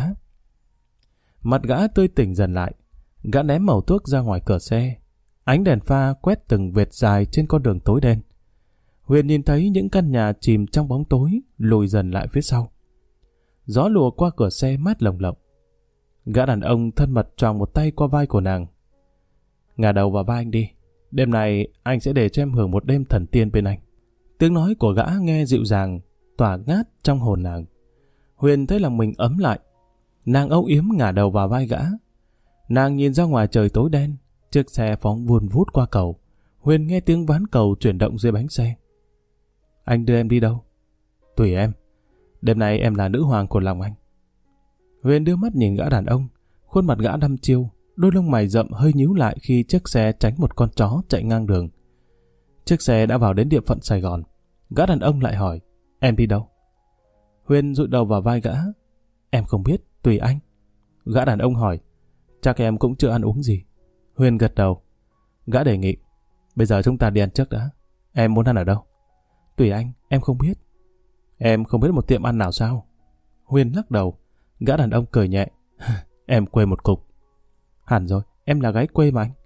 Mặt gã tươi tỉnh dần lại. Gã ném mẩu thuốc ra ngoài cửa xe. Ánh đèn pha quét từng vệt dài trên con đường tối đen. Huyền nhìn thấy những căn nhà chìm trong bóng tối, lùi dần lại phía sau. Gió lùa qua cửa xe mát lồng lộng. Gã đàn ông thân mật choàng một tay qua vai của nàng. Ngả đầu vào vai anh đi. Đêm này anh sẽ để cho em hưởng một đêm thần tiên bên anh. Tiếng nói của gã nghe dịu dàng, tỏa ngát trong hồn nàng. Huyền thấy lòng mình ấm lại. Nàng âu yếm ngả đầu vào vai gã. Nàng nhìn ra ngoài trời tối đen. Chiếc xe phóng vùn vút qua cầu. Huyền nghe tiếng ván cầu chuyển động dưới bánh xe. Anh đưa em đi đâu? Tùy em. Đêm nay em là nữ hoàng của lòng anh. Huyền đưa mắt nhìn gã đàn ông. Khuôn mặt gã đăm chiêu, đôi lông mày rậm hơi nhíu lại khi chiếc xe tránh một con chó chạy ngang đường. Chiếc xe đã vào đến địa phận Sài Gòn. Gã đàn ông lại hỏi, em đi đâu? Huyền dụi đầu vào vai gã. Em không biết, tùy anh. Gã đàn ông hỏi, chắc em cũng chưa ăn uống gì. Huyền gật đầu. Gã đề nghị, bây giờ chúng ta đi ăn trước đã. Em muốn ăn ở đâu? Tùy anh, em không biết. Em không biết một tiệm ăn nào sao? Huyền lắc đầu. Gã đàn ông cười nhẹ. Em quê một cục. Hẳn rồi, em là gái quê mà anh.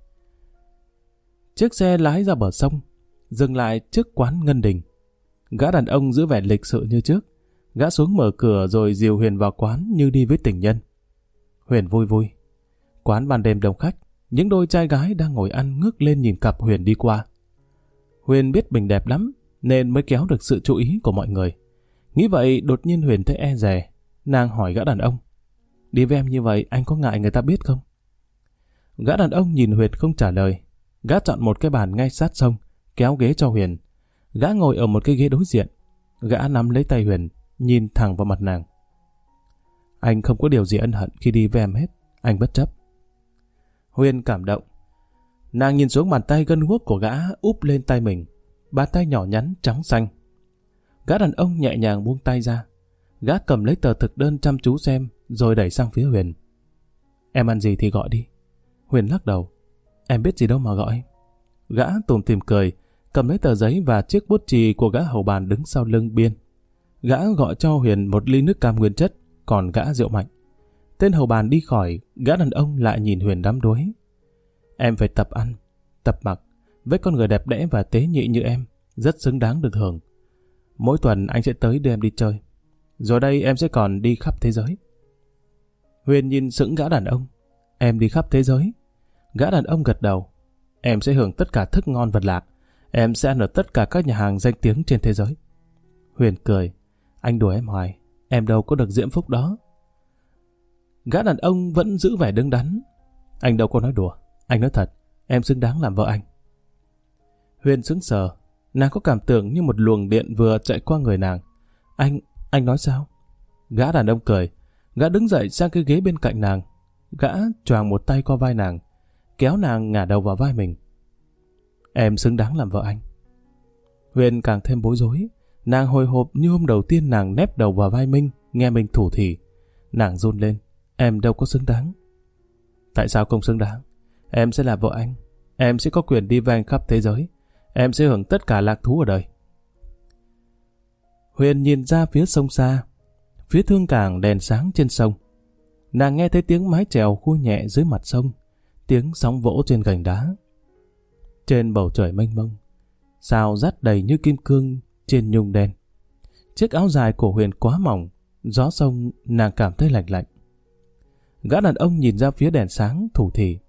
Chiếc xe lái ra bờ sông, dừng lại trước quán Ngân Đình. Gã đàn ông giữ vẻ lịch sự như trước. Gã xuống mở cửa rồi dìu Huyền vào quán như đi với tình nhân. Huyền vui vui. Quán ban đêm đông khách, những đôi trai gái đang ngồi ăn ngước lên nhìn cặp Huyền đi qua. Huyền biết mình đẹp lắm nên mới kéo được sự chú ý của mọi người. Nghĩ vậy đột nhiên Huyền thấy e dè. Nàng hỏi gã đàn ông, đi với em như vậy anh có ngại người ta biết không? Gã đàn ông nhìn Huyền không trả lời. Gã chọn một cái bàn ngay sát sông, kéo ghế cho Huyền. Gã ngồi ở một cái ghế đối diện. Gã nắm lấy tay Huyền, nhìn thẳng vào mặt nàng. Anh không có điều gì ân hận khi đi với em hết. Anh bất chấp. Huyền cảm động. Nàng nhìn xuống bàn tay gân guốc của gã úp lên tay mình. Bàn tay nhỏ nhắn trắng xanh. Gã đàn ông nhẹ nhàng buông tay ra. Gã cầm lấy tờ thực đơn chăm chú xem, rồi đẩy sang phía Huyền. Em ăn gì thì gọi đi. Huyền lắc đầu. Em biết gì đâu mà gọi. Gã tủm tỉm cười, cầm lấy tờ giấy và chiếc bút chì của gã hầu bàn đứng sau lưng biên. Gã gọi cho Huyền một ly nước cam nguyên chất, còn gã rượu mạnh. Tên hầu bàn đi khỏi, gã đàn ông lại nhìn Huyền đắm đuối. Em phải tập ăn, tập mặc, với con người đẹp đẽ và tế nhị như em, rất xứng đáng được hưởng. Mỗi tuần anh sẽ tới đưa em đi chơi. Rồi đây em sẽ còn đi khắp thế giới. Huyền nhìn sững gã đàn ông. Em đi khắp thế giới? Gã đàn ông gật đầu. Em sẽ hưởng tất cả thức ngon vật lạ. Em sẽ ăn ở tất cả các nhà hàng danh tiếng trên thế giới. Huyền cười. Anh đùa em hoài. Em đâu có được diễm phúc đó. Gã đàn ông vẫn giữ vẻ đứng đắn. Anh đâu có nói đùa. Anh nói thật. Em xứng đáng làm vợ anh. Huyền sững sờ. Nàng có cảm tưởng như một luồng điện vừa chạy qua người nàng. Anh, anh nói sao? Gã đàn ông cười. Gã đứng dậy sang cái ghế bên cạnh nàng. Gã choàng một tay qua vai nàng, kéo nàng ngả đầu vào vai mình. Em xứng đáng làm vợ anh. Huyền càng thêm bối rối. Nàng hồi hộp như hôm đầu tiên nàng nép đầu vào vai Minh, nghe mình thủ thỉ. Nàng run lên. Em đâu có xứng đáng. Tại sao không xứng đáng? Em sẽ là vợ anh. Em sẽ có quyền đi với anh khắp thế giới. Em sẽ hưởng tất cả lạc thú ở đời. Huyền nhìn ra phía sông xa. Phía thương cảng đèn sáng trên sông. Nàng nghe thấy tiếng mái chèo khui nhẹ dưới mặt sông, tiếng sóng vỗ trên gành đá. Trên bầu trời mênh mông, sao rát đầy như kim cương trên nhung đen. Chiếc áo dài của Huyền quá mỏng, gió sông nàng cảm thấy lạnh lạnh. Gã đàn ông nhìn ra phía đèn sáng thủ thỉ.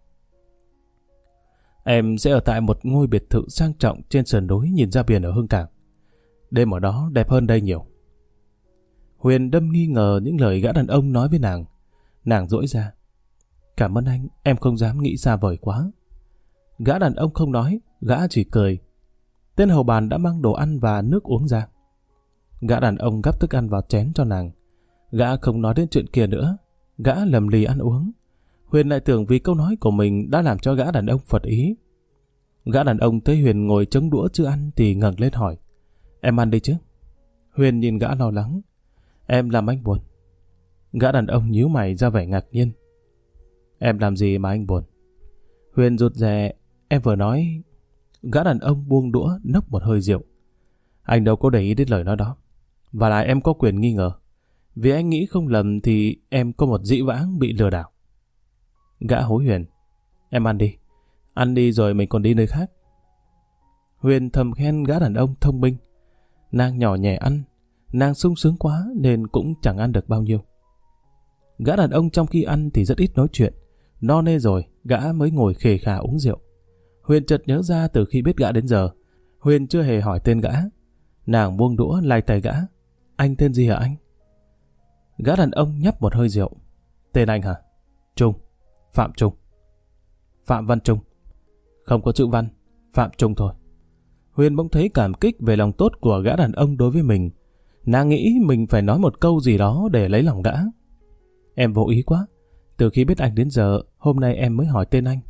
Em sẽ ở tại một ngôi biệt thự sang trọng trên sườn núi nhìn ra biển ở Hương Cảng. Đêm ở đó đẹp hơn đây nhiều. Huyền đâm nghi ngờ những lời gã đàn ông nói với nàng. Nàng dỗi ra. Cảm ơn anh, em không dám nghĩ xa vời quá. Gã đàn ông không nói, gã chỉ cười. Tên hầu bàn đã mang đồ ăn và nước uống ra. Gã đàn ông gắp thức ăn vào chén cho nàng. Gã không nói đến chuyện kia nữa. Gã lầm lì ăn uống. Huyền lại tưởng vì câu nói của mình đã làm cho gã đàn ông phật ý. Gã đàn ông thấy Huyền ngồi chống đũa chưa ăn thì ngẩng lên hỏi, em ăn đi chứ? Huyền nhìn gã lo lắng, em làm anh buồn. Gã đàn ông nhíu mày ra vẻ ngạc nhiên, em làm gì mà anh buồn? Huyền rụt rè, em vừa nói... Gã đàn ông buông đũa nốc một hơi rượu. Anh đâu có để ý đến lời nói đó. Và lại em có quyền nghi ngờ. Vì anh nghĩ không lầm thì em có một dĩ vãng bị lừa đảo. Gã hối Huyền, em ăn đi. Ăn đi rồi mình còn đi nơi khác. Huyền thầm khen gã đàn ông thông minh. Nàng nhỏ nhẹ ăn, nàng sung sướng quá nên cũng chẳng ăn được bao nhiêu. Gã đàn ông trong khi ăn thì rất ít nói chuyện. No nê rồi, gã mới ngồi khề khà uống rượu. Huyền chợt nhớ ra từ khi biết gã đến giờ, Huyền chưa hề hỏi tên gã. Nàng buông đũa lai tay gã. Anh tên gì hả anh? Gã đàn ông nhấp một hơi rượu. Tên anh hả? Trung. Phạm Trung. Phạm Văn Trung. Không có chữ Văn, Phạm Trung thôi. Huyền bỗng thấy cảm kích về lòng tốt của gã đàn ông đối với mình. Nàng nghĩ mình phải nói một câu gì đó để lấy lòng gã. Em vô ý quá. Từ khi biết anh đến giờ, hôm nay em mới hỏi tên anh.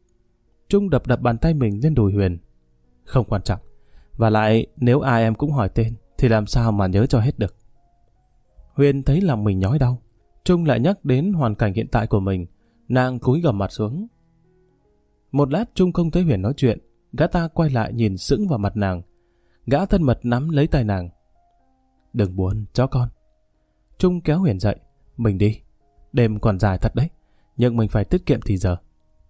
Trung đập đập bàn tay mình lên đùi Huyền. Không quan trọng. Và lại, nếu ai em cũng hỏi tên, thì làm sao mà nhớ cho hết được. Huyền thấy lòng mình nhói đau. Trung lại nhắc đến hoàn cảnh hiện tại của mình. Nàng cúi gằm mặt xuống. Một lát Trung không thấy Huyền nói chuyện. Gã ta quay lại nhìn sững vào mặt nàng. Gã thân mật nắm lấy tay nàng. Đừng buồn, chó con. Trung kéo Huyền dậy. Mình đi. Đêm còn dài thật đấy. Nhưng mình phải tiết kiệm thì giờ.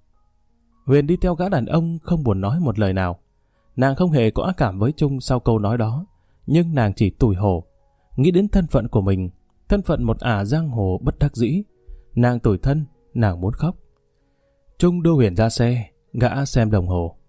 Huyền đi theo gã đàn ông không buồn nói một lời nào. Nàng không hề có ác cảm với Trung sau câu nói đó. Nhưng nàng chỉ tủi hổ. Nghĩ đến thân phận của mình. Thân phận một ả giang hồ bất đắc dĩ. Nàng tủi thân, nàng muốn khóc. Trung đưa Huyền ra xe. Gã xem đồng hồ.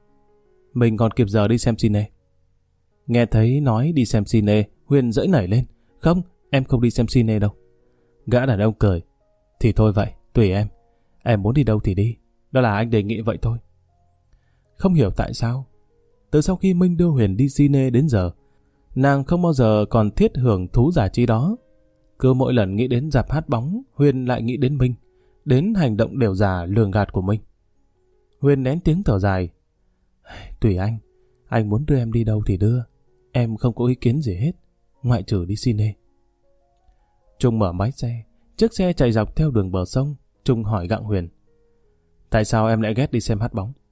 Mình còn kịp giờ đi xem cine. Nghe thấy nói đi xem cine, Huyền giỡn nảy lên. Không, em không đi xem cine đâu. Gã đàn ông cười. Thì thôi vậy, tùy em. Em muốn đi đâu thì đi. Đó là anh đề nghị vậy thôi. Không hiểu tại sao, từ sau khi Minh đưa Huyền đi cine đến giờ, nàng không bao giờ còn thiết hưởng thú giải trí đó. Cứ mỗi lần nghĩ đến rạp hát bóng, Huyền lại nghĩ đến Minh, đến hành động đểu giả lường gạt của Minh. Huyền nén tiếng thở dài. Tùy anh, anh muốn đưa em đi đâu thì đưa. Em không có ý kiến gì hết, ngoại trừ đi cine. Trung mở máy xe, chiếc xe chạy dọc theo đường bờ sông. Trung hỏi gặng Huyền. Tại sao em lại ghét đi xem hát bóng?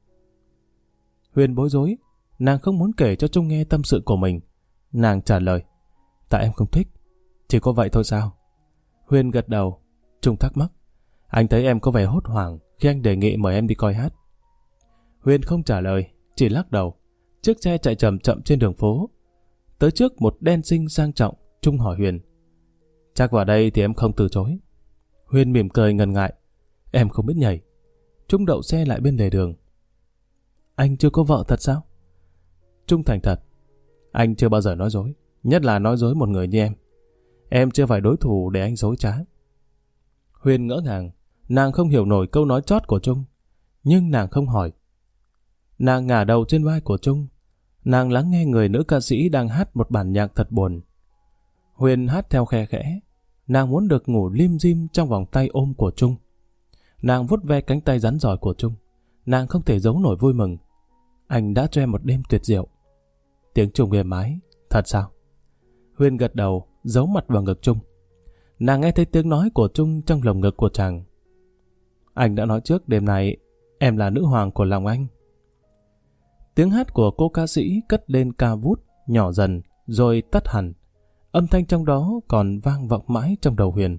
Huyền bối rối, nàng không muốn kể cho Trung nghe tâm sự của mình. Nàng trả lời, tại em không thích. Chỉ có vậy thôi sao? Huyền gật đầu. Trung thắc mắc, anh thấy em có vẻ hốt hoảng khi anh đề nghị mời em đi coi hát. Huyền không trả lời, chỉ lắc đầu. Chiếc xe chạy chậm chậm trên đường phố. Tới trước một đen xinh sang trọng, Trung hỏi Huyền, chắc vào đây thì em không từ chối. Huyền mỉm cười ngần ngại, em không biết nhảy. Trung đậu xe lại bên lề đường. Anh chưa có vợ thật sao? Trung thành thật, anh chưa bao giờ nói dối, nhất là nói dối một người như em. Em chưa phải đối thủ để anh dối trá. Huyền ngỡ ngàng, nàng không hiểu nổi câu nói chót của Trung, nhưng nàng không hỏi. Nàng ngả đầu trên vai của Trung, nàng lắng nghe người nữ ca sĩ đang hát một bản nhạc thật buồn. Huyền hát theo khe khẽ, nàng muốn được ngủ lim dim trong vòng tay ôm của Trung. Nàng vuốt ve cánh tay rắn rỏi của Trung, nàng không thể giấu nổi vui mừng. Anh đã cho em một đêm tuyệt diệu. Tiếng Trung êm ái, thật sao? Huyền gật đầu, giấu mặt vào ngực Trung. Nàng nghe thấy tiếng nói của Trung trong lồng ngực của chàng. Anh đã nói trước đêm này em là nữ hoàng của lòng anh. Tiếng hát của cô ca sĩ cất lên cao vút, nhỏ dần, rồi tắt hẳn. Âm thanh trong đó còn vang vọng mãi trong đầu Huyền.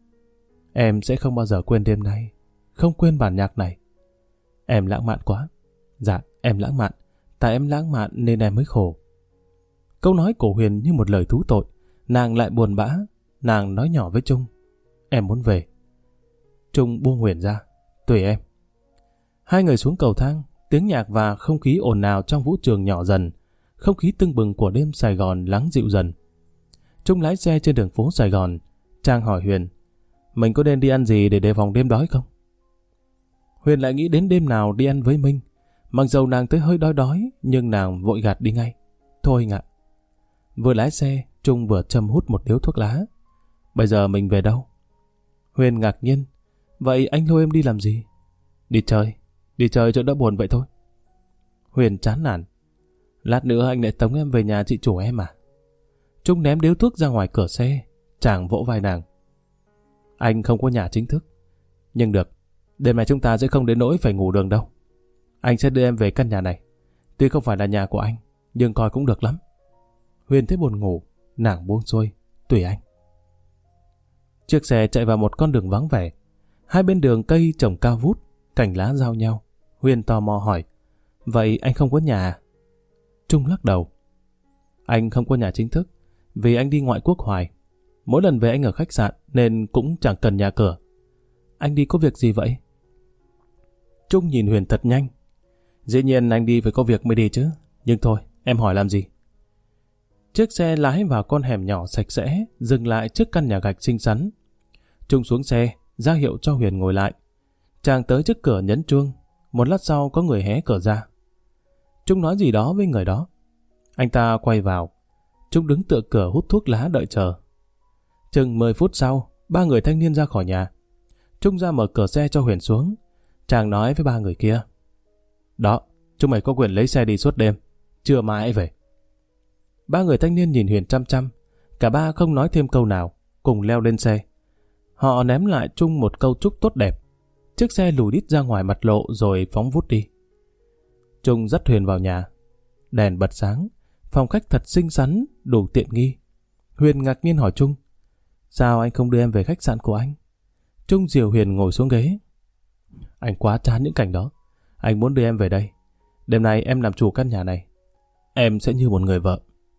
Em sẽ không bao giờ quên đêm nay, không quên bản nhạc này. Em lãng mạn quá. Dạ, em lãng mạn. Tại em lãng mạn nên em mới khổ. Câu nói của Huyền như một lời thú tội. Nàng lại buồn bã. Nàng nói nhỏ với Trung, em muốn về. Trung buông Huyền ra. Tùy em. Hai người xuống cầu thang. Tiếng nhạc và không khí ồn ào trong vũ trường nhỏ dần. Không khí tưng bừng của đêm Sài Gòn lắng dịu dần. Trung lái xe trên đường phố Sài Gòn. Trang hỏi Huyền, mình có nên đi ăn gì để đề phòng đêm đói không? Huyền lại nghĩ đến đêm nào đi ăn với Minh. Mặc dầu nàng thấy hơi đói đói, nhưng nàng vội gạt đi ngay. Thôi anh ạ. Vừa lái xe, Trung vừa châm hút một điếu thuốc lá. Bây giờ mình về đâu? Huyền ngạc nhiên. Vậy anh lôi em đi làm gì? Đi chơi. Đi chơi cho đỡ buồn vậy thôi. Huyền chán nản. Lát nữa anh lại tống em về nhà chị chủ em à? Trung ném điếu thuốc ra ngoài cửa xe. Chàng vỗ vai nàng. Anh không có nhà chính thức. Nhưng được, đêm nay chúng ta sẽ không đến nỗi phải ngủ đường đâu. Anh sẽ đưa em về căn nhà này. Tuy không phải là nhà của anh, nhưng coi cũng được lắm. Huyền thấy buồn ngủ, nàng buông xuôi. Tùy anh. Chiếc xe chạy vào một con đường vắng vẻ. Hai bên đường cây trồng cao vút, cành lá giao nhau. Huyền tò mò hỏi, vậy anh không có nhà à? Trung lắc đầu. Anh không có nhà chính thức, vì anh đi ngoại quốc hoài. Mỗi lần về anh ở khách sạn nên cũng chẳng cần nhà cửa. Anh đi có việc gì vậy? Trung nhìn Huyền thật nhanh. Dĩ nhiên anh đi phải có việc mới đi chứ. Nhưng thôi, em hỏi làm gì? Chiếc xe lái vào con hẻm nhỏ sạch sẽ, dừng lại trước căn nhà gạch xinh xắn. Trung xuống xe, ra hiệu cho Huyền ngồi lại. Chàng tới trước cửa nhấn chuông. Một lát sau có người hé cửa ra. Trung nói gì đó với người đó. Anh ta quay vào. Trung đứng tựa cửa hút thuốc lá đợi chờ. Chừng mười phút sau, ba người thanh niên ra khỏi nhà. Trung ra mở cửa xe cho Huyền xuống. Chàng nói với ba người kia. Đó, chúng mày có quyền lấy xe đi suốt đêm. Trưa mai hãy về. Ba người thanh niên nhìn Huyền chăm chăm. Cả ba không nói thêm câu nào, cùng leo lên xe. Họ ném lại Trung một câu chúc tốt đẹp. Chiếc xe lùi đít ra ngoài mặt lộ rồi phóng vút đi. Trung dắt Huyền vào nhà. Đèn bật sáng, phòng khách thật xinh xắn, đủ tiện nghi. Huyền ngạc nhiên hỏi Trung, sao anh không đưa em về khách sạn của anh? Trung dìu Huyền ngồi xuống ghế. Anh quá chán những cảnh đó. Anh muốn đưa em về đây. Đêm nay em làm chủ căn nhà này. Em sẽ như một người vợ.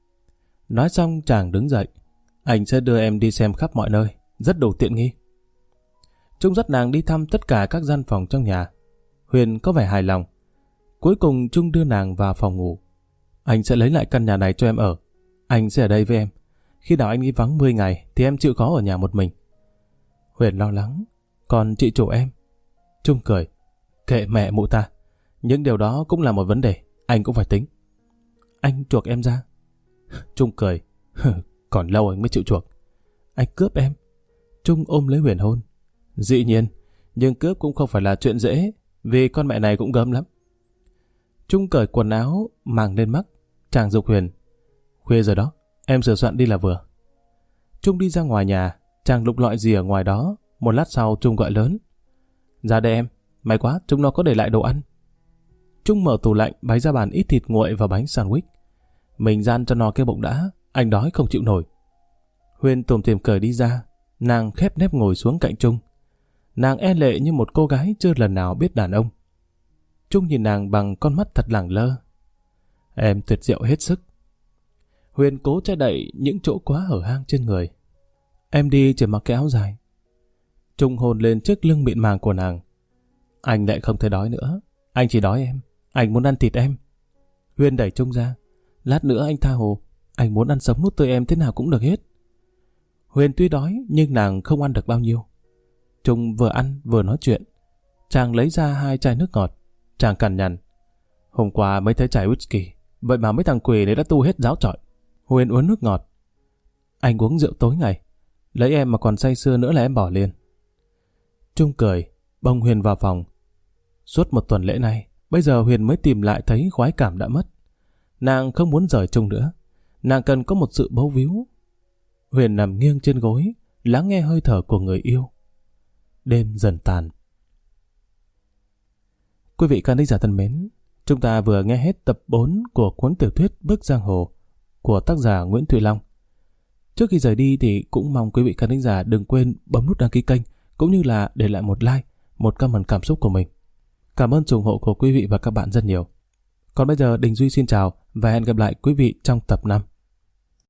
Nói xong chàng đứng dậy. Anh sẽ đưa em đi xem khắp mọi nơi. Rất đủ tiện nghi. Trung dắt nàng đi thăm tất cả các gian phòng trong nhà. Huyền có vẻ hài lòng. Cuối cùng Trung đưa nàng vào phòng ngủ. Anh sẽ lấy lại căn nhà này cho em ở. Anh sẽ ở đây với em. Khi nào anh đi vắng mười ngày thì em chịu khó ở nhà một mình. Huyền lo lắng. Còn chị chủ em? Trung cười. Kệ mẹ mụ ta. Những điều đó cũng là một vấn đề. Anh cũng phải tính. Anh chuộc em ra. Trung cười. Còn lâu anh mới chịu chuộc. Anh cướp em. Trung ôm lấy Huyền hôn. Dĩ nhiên. Nhưng cướp cũng không phải là chuyện dễ. Vì con mẹ này cũng gớm lắm. Trung cởi quần áo mang lên mắt. Chàng giục Huyền. Khuya rồi đó. Em sửa soạn đi là vừa. Trung đi ra ngoài nhà. Chàng lục lọi gì ở ngoài đó. Một lát sau Trung gọi lớn. Ra đây em. May quá chúng nó có để lại đồ ăn. Trung mở tủ lạnh bày ra bàn ít thịt nguội và bánh sandwich. Mình gian cho nó cái bụng đã. Anh đói không chịu nổi. Huyền tủm tỉm cười đi ra. Nàng khép nép ngồi xuống cạnh Trung. Nàng e lệ như một cô gái chưa lần nào biết đàn ông. Trung nhìn nàng bằng con mắt thật lẳng lơ. Em tuyệt diệu hết sức. Huyền cố che đậy những chỗ quá hở hang trên người. Em đi chỉ mặc cái áo dài. Trung hôn lên chiếc lưng mịn màng của nàng. Anh lại không thấy đói nữa. Anh chỉ đói em. Anh muốn ăn thịt em. Huyền đẩy Trung ra. Lát nữa anh tha hồ. Anh muốn ăn sống nuốt tươi em thế nào cũng được hết. Huyền tuy đói nhưng nàng không ăn được bao nhiêu. Trung vừa ăn vừa nói chuyện. Chàng lấy ra hai chai nước ngọt. Chàng cằn nhằn. Hôm qua mới thấy chai whisky. Vậy mà mấy thằng quỷ đấy đã tu hết giáo trọi. Huyền uống nước ngọt. Anh uống rượu tối ngày. Lấy em mà còn say sưa nữa là em bỏ liền. Trung cười. Bông Huyền vào phòng. Suốt một tuần lễ này, bây giờ Huyền mới tìm lại thấy khoái cảm đã mất. Nàng không muốn rời Trung nữa. Nàng cần có một sự bấu víu. Huyền nằm nghiêng trên gối, lắng nghe hơi thở của người yêu. Đêm dần tàn. Quý vị khán giả thân mến, chúng ta vừa nghe hết tập bốn của cuốn tiểu thuyết Bước Giang Hồ của tác giả Nguyễn Thụy Long. Trước khi rời đi thì cũng mong quý vị khán giả đừng quên bấm nút đăng ký kênh cũng như là để lại một like, một comment cảm xúc của mình. Cảm ơn sự ủng hộ của quý vị và các bạn rất nhiều. Còn bây giờ Đình Duy xin chào và hẹn gặp lại quý vị trong tập năm.